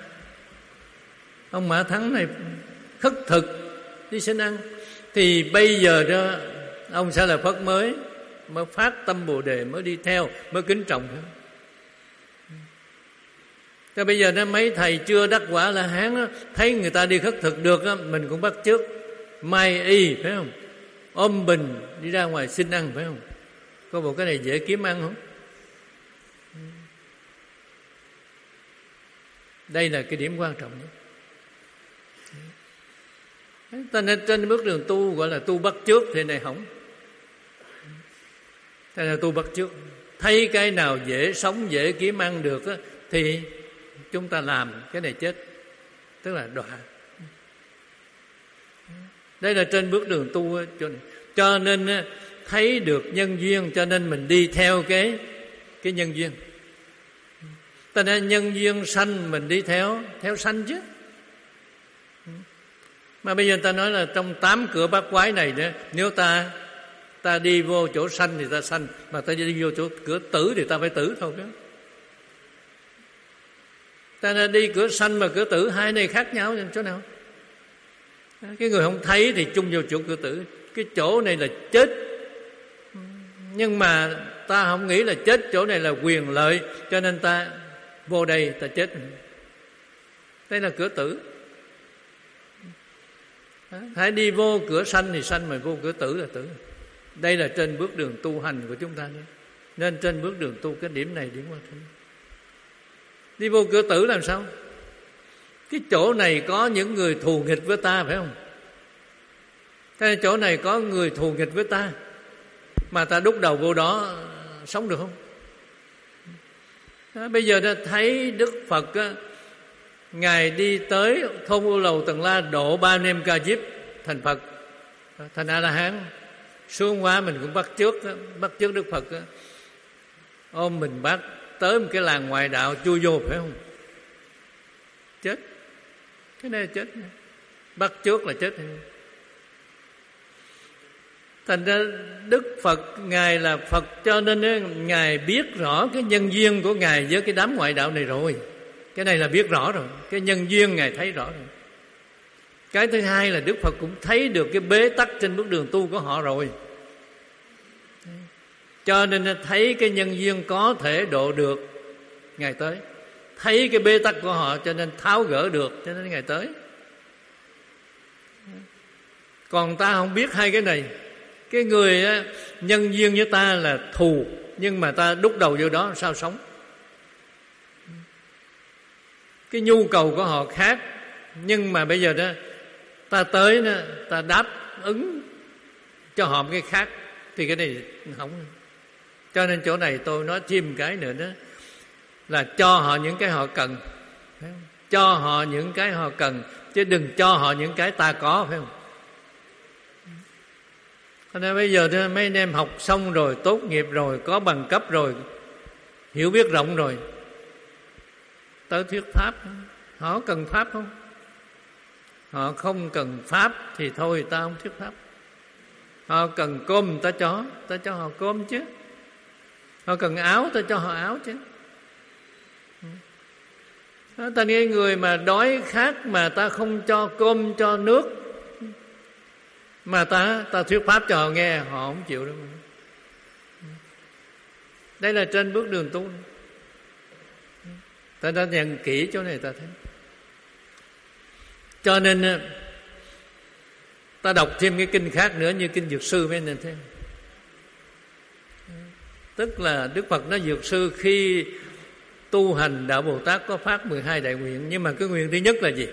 ông Mã Thắng này khất thực đi xin ăn. Thì bây giờ đó ông Xá Lợi Phất mới mới phát tâm Bồ Đề, mới đi theo, mới kính trọng. Thế bây giờ đó mấy thầy chưa đắc quả là hán đó, thấy người ta đi khất thực được đó, mình cũng bắt chước mai y, phải không? Ôm bình đi ra ngoài xin ăn, phải không? Có bộ cái này dễ kiếm ăn không? Đây là cái điểm quan trọng nhất. Ta nên trên bước đường tu gọi là tu bắt chước thì này hỏng. Thế là tu bắt chước. Thấy cái nào dễ sống, dễ kiếm ăn được á, thì chúng ta làm, cái này chết. Tức là đọa. Đây là trên bước đường tu. Cho nên thấy được nhân duyên, cho nên mình đi theo cái cái nhân duyên. Ta nên nhân duyên sanh mình đi theo theo sanh chứ. Mà bây giờ ta nói là trong tám cửa bát quái này đó, nếu ta ta đi vô chỗ sanh thì ta sanh, mà ta đi vô chỗ cửa tử thì ta phải tử thôi đó. Ta đi cửa sanh mà cửa tử, hai này khác nhau chỗ nào? Cái người không thấy thì chung vào chỗ cửa tử. Cái chỗ này là chết, nhưng mà ta không nghĩ là chết chỗ này là quyền lợi, cho nên ta vô đây ta chết. Đây là cửa tử. Hãy đi vô cửa sanh thì sanh, mà vô cửa tử là tử. Đây là trên bước đường tu hành của chúng ta. Nên trên bước đường tu cái điểm này điểm quan trọng. Đi vô cửa tử làm sao? Cái chỗ này có những người thù nghịch với ta, phải không? Cái chỗ này có người thù nghịch với ta, mà ta đúc đầu vô đó sống được không? Đó, bây giờ ta thấy Đức Phật á, Ngài đi tới thôn U Lầu Tần La độ ba nem Ca Diếp thành Phật, thành A-la-hán. Xuống qua mình cũng bắt chước, bắt chước Đức Phật đó. Ôm mình bắt tới một cái làng ngoại đạo chui vô, phải không? Chết. Cái này là chết. Bắt chước là chết. Thành ra Đức Phật Ngài là Phật, cho nên Ngài biết rõ cái nhân duyên của Ngài với cái đám ngoại đạo này rồi. Cái này là biết rõ rồi. Cái nhân duyên Ngài thấy rõ rồi. Cái thứ hai là Đức Phật cũng thấy được cái bế tắc trên bước đường tu của họ rồi. Cho nên thấy cái nhân duyên có thể độ được, Ngài tới. Thấy cái bế tắc của họ cho nên tháo gỡ được, cho nên Ngài tới. Còn ta không biết hai cái này. Cái người á, nhân duyên với ta là thù, nhưng mà ta đúc đầu vô đó sao sống? Cái nhu cầu của họ khác, nhưng mà bây giờ đó ta tới đó, ta đáp ứng cho họ một cái khác, thì cái này không. Cho nên chỗ này tôi nói thêm cái nữa đó, là cho họ những cái họ cần, cho họ những cái họ cần, chứ đừng cho họ những cái ta có, phải không? Cho nên bây giờ đó, mấy anh em học xong rồi, tốt nghiệp rồi, có bằng cấp rồi, hiểu biết rộng rồi, tới thuyết pháp. Họ cần pháp không? Họ không cần pháp thì thôi ta không thuyết pháp. Họ cần cơm ta cho, ta cho họ cơm chứ. Họ cần áo ta cho họ áo chứ. Đó, ta nghe người mà đói khát mà ta không cho cơm cho nước, mà ta ta thuyết pháp cho họ nghe, họ không chịu đâu. Đây là trên bước đường tu. Ta đã nhận kỹ chỗ này ta thấy. Cho nên ta đọc thêm cái kinh khác nữa, như kinh Dược Sư mới nên thế. Tức là Đức Phật nói Dược Sư khi tu hành Đạo Bồ Tát có phát mười hai đại nguyện. Nhưng mà cái nguyện thứ nhất là gì?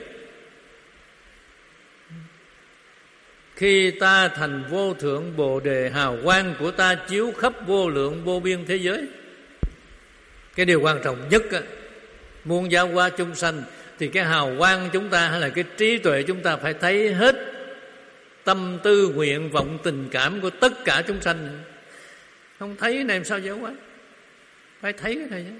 Khi ta thành vô thượng Bồ Đề, hào quang của ta chiếu khắp vô lượng vô biên thế giới. Cái điều quan trọng nhất á, muôn giáo hóa chúng sanh, thì cái hào quang chúng ta hay là cái trí tuệ chúng ta phải thấy hết tâm tư nguyện vọng tình cảm của tất cả chúng sanh. Không thấy cái này làm sao giáo hóa? Phải thấy cái này chứ.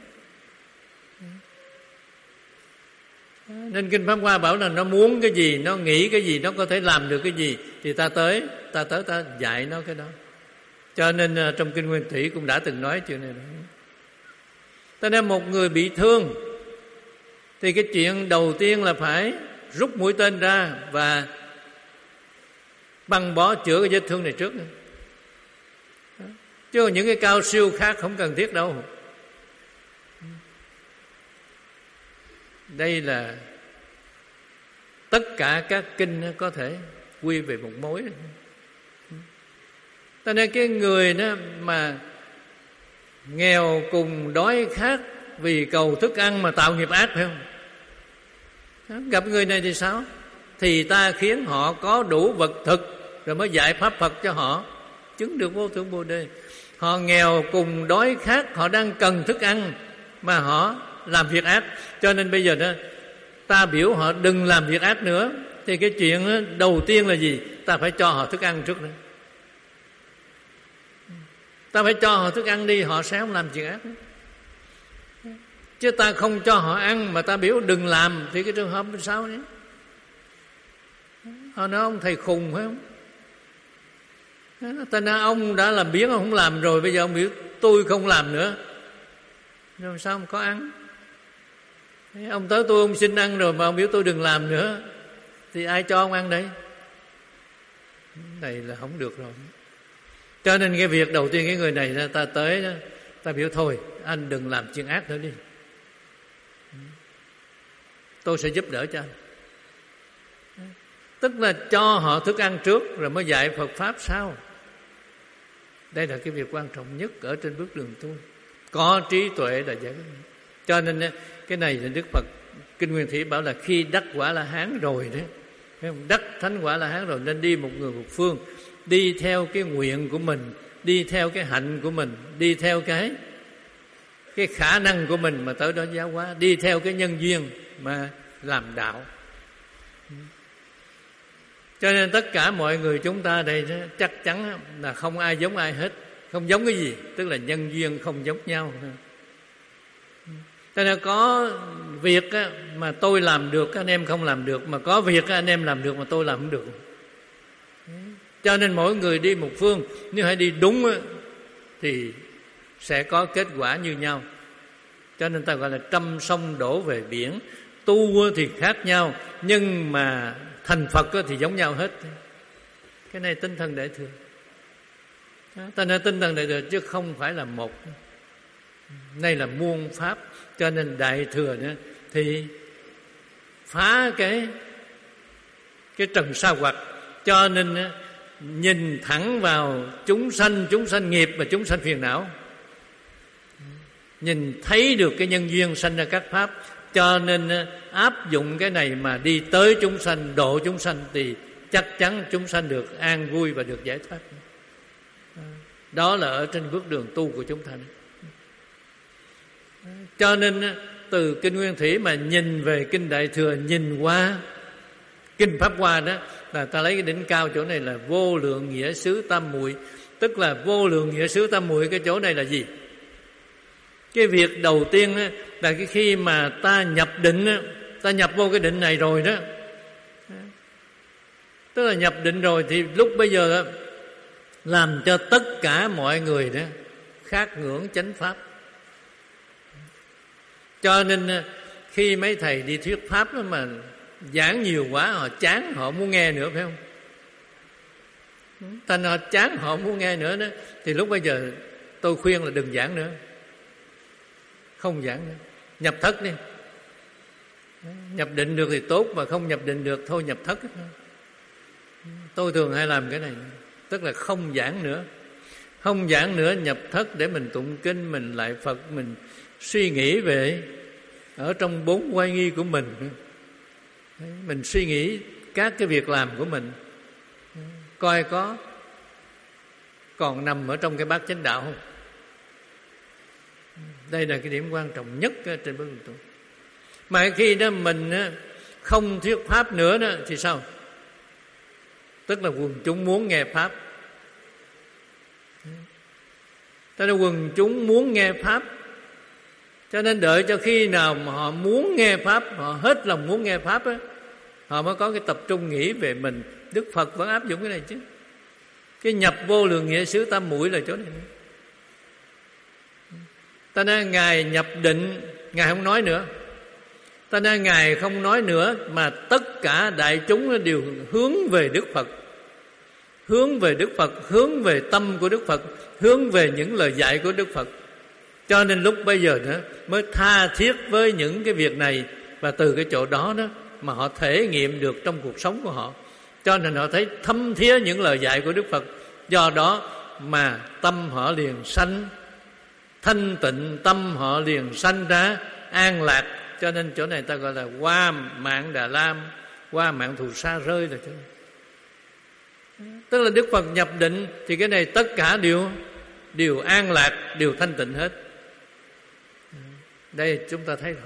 Nên Kinh Pháp Hoa bảo là nó muốn cái gì, nó nghĩ cái gì, nó có thể làm được cái gì, thì ta tới, ta tới ta dạy nó cái đó. Cho nên trong Kinh Nguyên Thủy cũng đã từng nói chuyện này đó. Cho nên một người bị thương thì cái chuyện đầu tiên là phải rút mũi tên ra và băng bó chữa cái vết thương này trước. Chứ những cái cao siêu khác không cần thiết đâu. Đây là tất cả các kinh có thể quy về một mối. Cho nên cái người đó mà nghèo cùng đói khát vì cầu thức ăn mà tạo nghiệp ác, phải không? Gặp người này thì sao? Thì ta khiến họ có đủ vật thực, rồi mới dạy pháp Phật cho họ chứng được vô thượng Bồ Đề. Họ nghèo cùng đói khát, họ đang cần thức ăn mà họ làm việc ác. Cho nên bây giờ đó ta biểu họ đừng làm việc ác nữa, thì cái chuyện đó, đầu tiên là gì? Ta phải cho họ thức ăn trước nữa. Ta phải cho họ thức ăn đi, họ sẽ không làm chuyện ác nữa. Chứ ta không cho họ ăn mà ta biểu đừng làm, thì cái trường hợp làm sao đấy? Họ nói ông thầy khùng phải không? Ta nói ông đã làm biếng, ông không làm rồi, bây giờ ông biểu tôi không làm nữa, rồi sao ông có ăn? Ông tới tôi ông xin ăn rồi mà ông biểu tôi đừng làm nữa, thì ai cho ông ăn đây? Này là không được rồi. Cho nên cái việc đầu tiên cái người này ta tới đó, ta biểu thôi anh đừng làm chuyện ác nữa đi, tôi sẽ giúp đỡ cho anh. Tức là cho họ thức ăn trước rồi mới dạy Phật Pháp sau. Đây là cái việc quan trọng nhất ở trên bước đường tu. Có trí tuệ là giải. Cho nên cái này là Đức Phật Kinh Nguyên Thủy bảo là khi đắc quả La Hán rồi đấy, phải không? Đắc thánh quả La Hán rồi nên đi một người một phương, đi theo cái nguyện của mình, đi theo cái hạnh của mình, đi theo cái cái khả năng của mình mà tới đó giáo hóa, đi theo cái nhân duyên mà làm đạo. Cho nên tất cả mọi người chúng ta đây đó, chắc chắn là không ai giống ai hết. Không giống cái gì? Tức là nhân duyên không giống nhau. Cho nên có việc mà tôi làm được anh em không làm được, mà có việc anh em làm được mà tôi làm không được. Cho nên mỗi người đi một phương, nếu hãy đi đúng thì sẽ có kết quả như nhau. Cho nên ta gọi là trăm sông đổ về biển. Tu thì khác nhau, nhưng mà thành Phật thì giống nhau hết. Cái này tinh thần Đại Thừa. Ta nói tinh thần Đại Thừa chứ không phải là một. Đây là muôn pháp. Cho nên Đại Thừa nữa thì phá cái cái trần sa hoạt. Cho nên nhìn thẳng vào chúng sanh, chúng sanh nghiệp và chúng sanh phiền não, nhìn thấy được cái nhân duyên sanh ra các pháp. Cho nên áp dụng cái này mà đi tới chúng sanh, độ chúng sanh, thì chắc chắn chúng sanh được an vui và được giải thoát. Đó là ở trên bước đường tu của chúng ta. Cho nên từ Kinh Nguyên Thủy mà nhìn về Kinh Đại Thừa, nhìn qua Kinh Pháp Hoa đó, là ta lấy cái đỉnh cao chỗ này là vô lượng nghĩa xứ tam muội. Tức là vô lượng nghĩa xứ tam muội, cái chỗ này là gì? Cái việc đầu tiên đó, là cái khi mà ta nhập định đó, ta nhập vô cái định này rồi đó, tức là nhập định rồi thì lúc bây giờ đó, làm cho tất cả mọi người đó khát ngưỡng chánh pháp. Cho nên khi mấy thầy đi thuyết pháp đó mà giảng nhiều quá họ chán, họ muốn nghe nữa, phải không? Thành họ chán, họ muốn nghe nữa đó, thì lúc bây giờ tôi khuyên là đừng giảng nữa. không giảng nữa. Nhập thất đi. Nhập định được thì tốt, mà không nhập định được thôi nhập thất. Tôi thường hay làm cái này, tức là không giảng nữa. Không giảng nữa, nhập thất để mình tụng kinh, mình lại Phật, mình suy nghĩ về ở trong bốn oai nghi của mình. Mình suy nghĩ các cái việc làm của mình, coi có còn nằm ở trong cái bát chánh đạo không. Đây là cái điểm quan trọng nhất trên bước đường tu. Mà khi đó mình không thuyết pháp nữa đó thì sao? Tức là quần chúng muốn nghe pháp. Cho nên quần chúng muốn nghe pháp, cho nên đợi cho khi nào mà họ muốn nghe pháp, họ hết lòng muốn nghe pháp á, họ mới có cái tập trung nghĩ về mình. Đức Phật vẫn áp dụng cái này chứ. Cái nhập vô lượng nghĩa xứ tam muội là chỗ này. Ta nên Ngài nhập định, Ngài không nói nữa. Ta nên Ngài không nói nữa, mà tất cả đại chúng đều hướng về Đức Phật. Hướng về Đức Phật, hướng về tâm của Đức Phật, hướng về những lời dạy của Đức Phật. Cho nên lúc bây giờ nữa mới tha thiết với những cái việc này. Và từ cái chỗ đó đó mà họ thể nghiệm được trong cuộc sống của họ. Cho nên họ thấy thấm thía những lời dạy của Đức Phật. Do đó mà tâm họ liền sanh thanh tịnh, tâm họ liền sanh ra an lạc. Cho nên chỗ này ta gọi là qua mạng Đà Lam, qua mạng Thù Sa rơi là chỗ này. Tức là Đức Phật nhập định thì cái này tất cả đều đều an lạc, đều thanh tịnh hết. Đây chúng ta thấy rõ.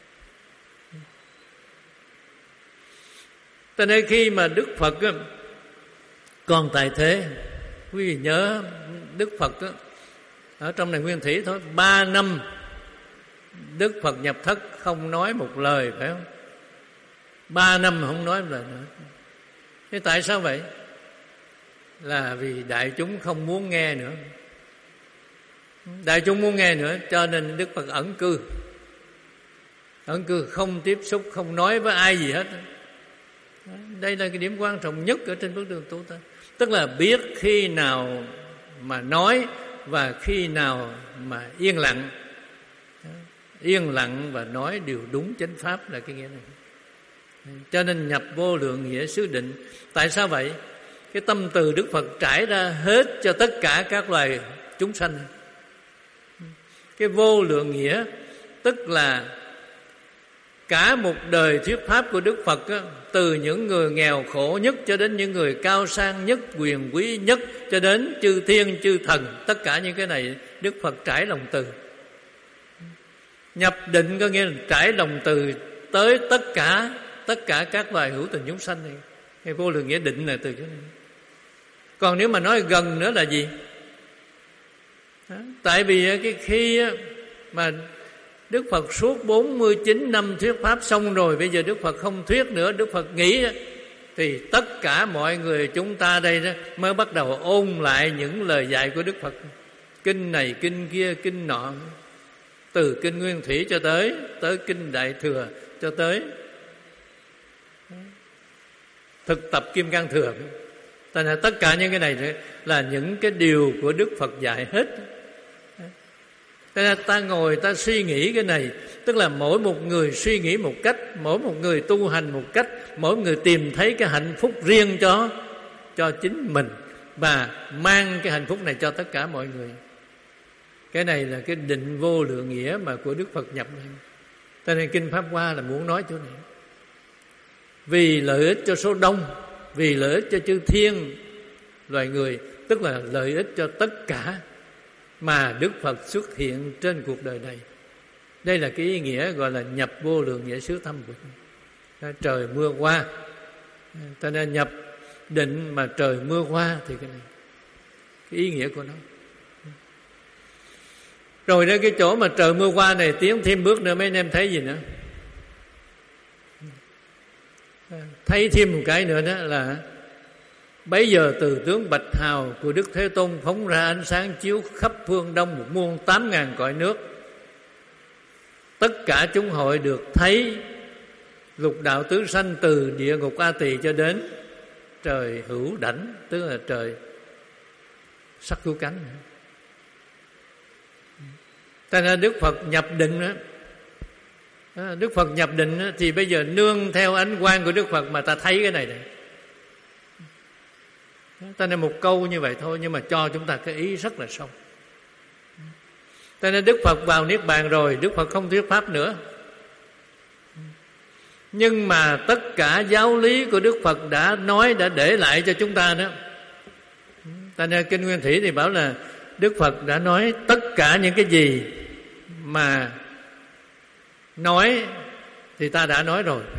Cho nên khi mà Đức Phật còn tại thế, quý vị nhớ Đức Phật ở trong này nguyên thủy thôi, ba năm Đức Phật nhập thất không nói một lời, phải không? Ba năm không nói một lời nữa. Thế tại sao vậy? Là vì đại chúng không muốn nghe nữa. Đại chúng muốn nghe nữa, cho nên Đức Phật ẩn cư. Ẩn cư không tiếp xúc, không nói với ai gì hết. Đây là cái điểm quan trọng nhất ở trên bước đường tu ta. Tức là biết khi nào mà nói và khi nào mà yên lặng. Yên lặng và nói đều đúng chánh pháp là cái nghĩa này. Cho nên nhập vô lượng nghĩa xứ định. Tại sao vậy? Cái tâm từ Đức Phật trải ra hết cho tất cả các loài chúng sanh. Cái vô lượng nghĩa tức là cả một đời thuyết pháp của Đức Phật á, từ những người nghèo khổ nhất cho đến những người cao sang nhất, quyền quý nhất, cho đến chư thiên chư thần, tất cả những cái này Đức Phật trải lòng từ. Nhập định có nghĩa là trải lòng từ tới tất cả tất cả các loài hữu tình chúng sanh này. Cái vô lượng nghĩa định là từ chỗ này. Còn nếu mà nói gần nữa là gì? Đó. Tại vì cái khi mà Đức Phật suốt bốn mươi chín năm thuyết pháp xong rồi, bây giờ Đức Phật không thuyết nữa, Đức Phật nghĩ, thì tất cả mọi người chúng ta đây đó mới bắt đầu ôn lại những lời dạy của Đức Phật. Kinh này, kinh kia, kinh nọ, từ kinh Nguyên Thủy cho tới tới kinh Đại Thừa, cho tới thực tập Kim Cang Thừa. Tại là tất cả những cái này là những cái điều của Đức Phật dạy hết. Thế nên ta ngồi ta suy nghĩ cái này, tức là mỗi một người suy nghĩ một cách, mỗi một người tu hành một cách, mỗi người tìm thấy cái hạnh phúc riêng cho cho chính mình và mang cái hạnh phúc này cho tất cả mọi người. Cái này là cái định vô lượng nghĩa mà của Đức Phật nhập này. Cho nên Kinh Pháp Hoa là muốn nói chỗ này. Vì lợi ích cho số đông, vì lợi ích cho chư thiên loài người, tức là lợi ích cho tất cả mà Đức Phật xuất hiện trên cuộc đời này. Đây là cái ý nghĩa gọi là nhập vô lượng nghĩa xứ thâm Quỳnh. Trời mưa qua, ta nên nhập định mà trời mưa qua, thì cái này cái ý nghĩa của nó. Rồi đến cái chỗ mà trời mưa qua này, tiến thêm bước nữa mấy anh em thấy gì nữa? Thấy thêm một cái nữa đó là bấy giờ từ tướng bạch hào của Đức Thế Tôn phóng ra ánh sáng chiếu khắp phương đông một muôn tám ngàn cõi nước. Tất cả chúng hội được thấy lục đạo tứ sanh, từ địa ngục A Tỳ cho đến trời hữu đảnh, tức là trời sắc cứu cánh. Tại nên Đức Phật nhập định đó, Đức Phật nhập định đó, thì bây giờ nương theo ánh quang của Đức Phật mà ta thấy cái này này. Ta nên một câu như vậy thôi, nhưng mà cho chúng ta cái ý rất là sâu. Cho nên Đức Phật vào Niết Bàn rồi, Đức Phật không thuyết pháp nữa. Nhưng mà tất cả giáo lý của Đức Phật đã nói, đã để lại cho chúng ta đó. Cho nên Kinh Nguyên Thủy thì bảo là Đức Phật đã nói tất cả những cái gì mà nói thì ta đã nói rồi.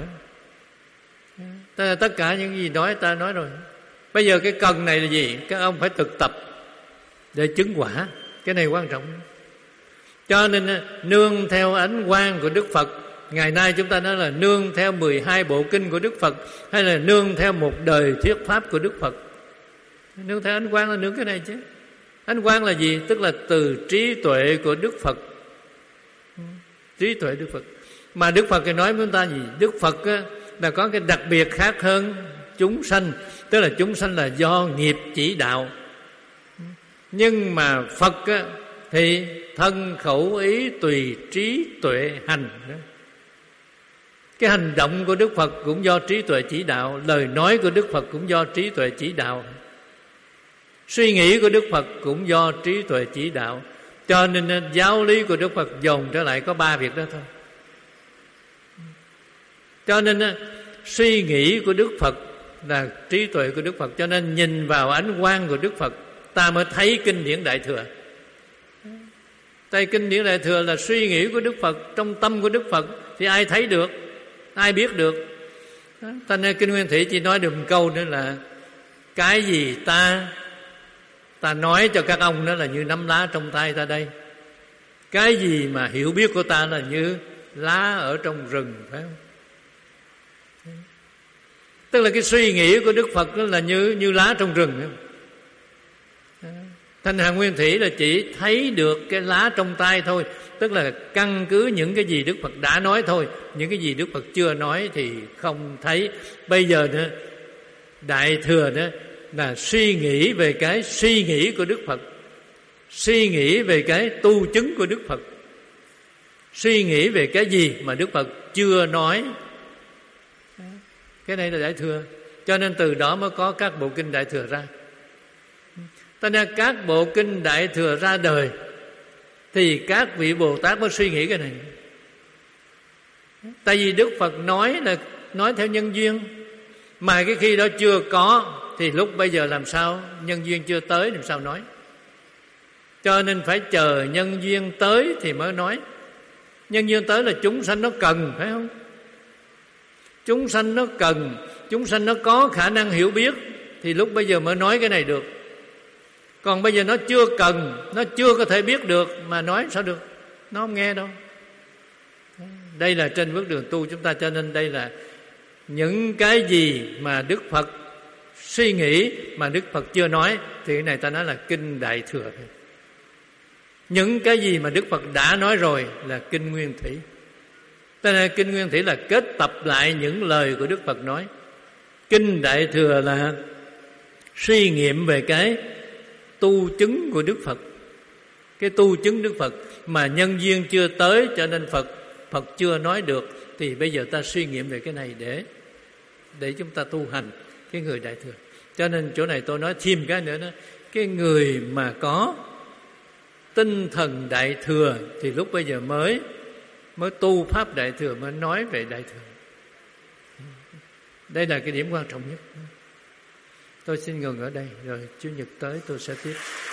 Tất cả những gì nói ta nói rồi. Bây giờ cái cần này là gì? Các ông phải thực tập để chứng quả. Cái này quan trọng. Cho nên nương theo ánh quang của Đức Phật. Ngày nay chúng ta nói là nương theo mười hai bộ kinh của Đức Phật, hay là nương theo một đời thuyết pháp của Đức Phật. Nương theo ánh quang là nương cái này chứ. Ánh quang là gì? Tức là từ trí tuệ của Đức Phật. Trí tuệ Đức Phật. Mà Đức Phật thì nói với chúng ta gì? Đức Phật là có cái đặc biệt khác hơn chúng sanh. Tức là chúng sanh là do nghiệp chỉ đạo. Nhưng mà Phật thì thân khẩu ý tùy trí tuệ hành. Cái hành động của Đức Phật cũng do trí tuệ chỉ đạo. Lời nói của Đức Phật cũng do trí tuệ chỉ đạo. Suy nghĩ của Đức Phật cũng do trí tuệ chỉ đạo. Cho nên giáo lý của Đức Phật dồn trở lại có ba việc đó thôi. Cho nên suy nghĩ của Đức Phật là trí tuệ của Đức Phật. Cho nên nhìn vào ánh quang của Đức Phật, ta mới thấy kinh điển Đại Thừa. Tại kinh điển Đại Thừa là suy nghĩ của Đức Phật, trong tâm của Đức Phật, thì ai thấy được, ai biết được. Cho nên Kinh Nguyên Thủy chỉ nói được một câu nữa là cái gì ta ta nói cho các ông đó là như nắm lá trong tay ta đây. Cái gì mà hiểu biết của ta là như lá ở trong rừng, phải không? Tức là cái suy nghĩ của Đức Phật đó là như như lá trong rừng. Thanh Hà Nguyên Thủy là chỉ thấy được cái lá trong tay thôi. Tức là căn cứ những cái gì Đức Phật đã nói thôi. Những cái gì Đức Phật chưa nói thì không thấy. Bây giờ nữa, Đại Thừa đó là suy nghĩ về cái suy nghĩ của Đức Phật, suy nghĩ về cái tu chứng của Đức Phật, suy nghĩ về cái gì mà Đức Phật chưa nói. Cái này là Đại Thừa. Cho nên từ đó mới có các bộ kinh Đại Thừa ra. Cho nên các bộ kinh Đại Thừa ra đời thì các vị Bồ Tát mới suy nghĩ cái này. Tại vì Đức Phật nói là nói theo nhân duyên, mà cái khi đó chưa có thì lúc bây giờ làm sao? Nhân duyên chưa tới làm sao nói? Cho nên phải chờ nhân duyên tới thì mới nói. Nhân duyên tới là chúng sanh nó cần, phải không? Chúng sanh nó cần, chúng sanh nó có khả năng hiểu biết thì lúc bây giờ mới nói cái này được. Còn bây giờ nó chưa cần, nó chưa có thể biết được mà nói sao được? Nó không nghe đâu. Đây là trên bước đường tu chúng ta. Cho nên đây là những cái gì mà Đức Phật suy nghĩ mà Đức Phật chưa nói thì cái này ta nói là kinh Đại Thừa. Những cái gì mà Đức Phật đã nói rồi là kinh Nguyên Thủy. Cho nên kinh Nguyên Thủy là kết tập lại những lời của Đức Phật nói. Kinh Đại Thừa là suy nghiệm về cái tu chứng của Đức Phật, cái tu chứng Đức Phật mà nhân duyên chưa tới, cho nên Phật Phật chưa nói được. Thì bây giờ ta suy nghiệm về cái này để để chúng ta tu hành cái người Đại Thừa. Cho nên chỗ này tôi nói thêm cái nữa đó, cái người mà có tinh thần Đại Thừa thì lúc bây giờ mới mới tu pháp Đại Thừa, mới nói về Đại Thừa. Đây là cái điểm quan trọng nhất. Tôi xin ngừng ở đây, rồi Chủ nhật tới tôi sẽ tiếp.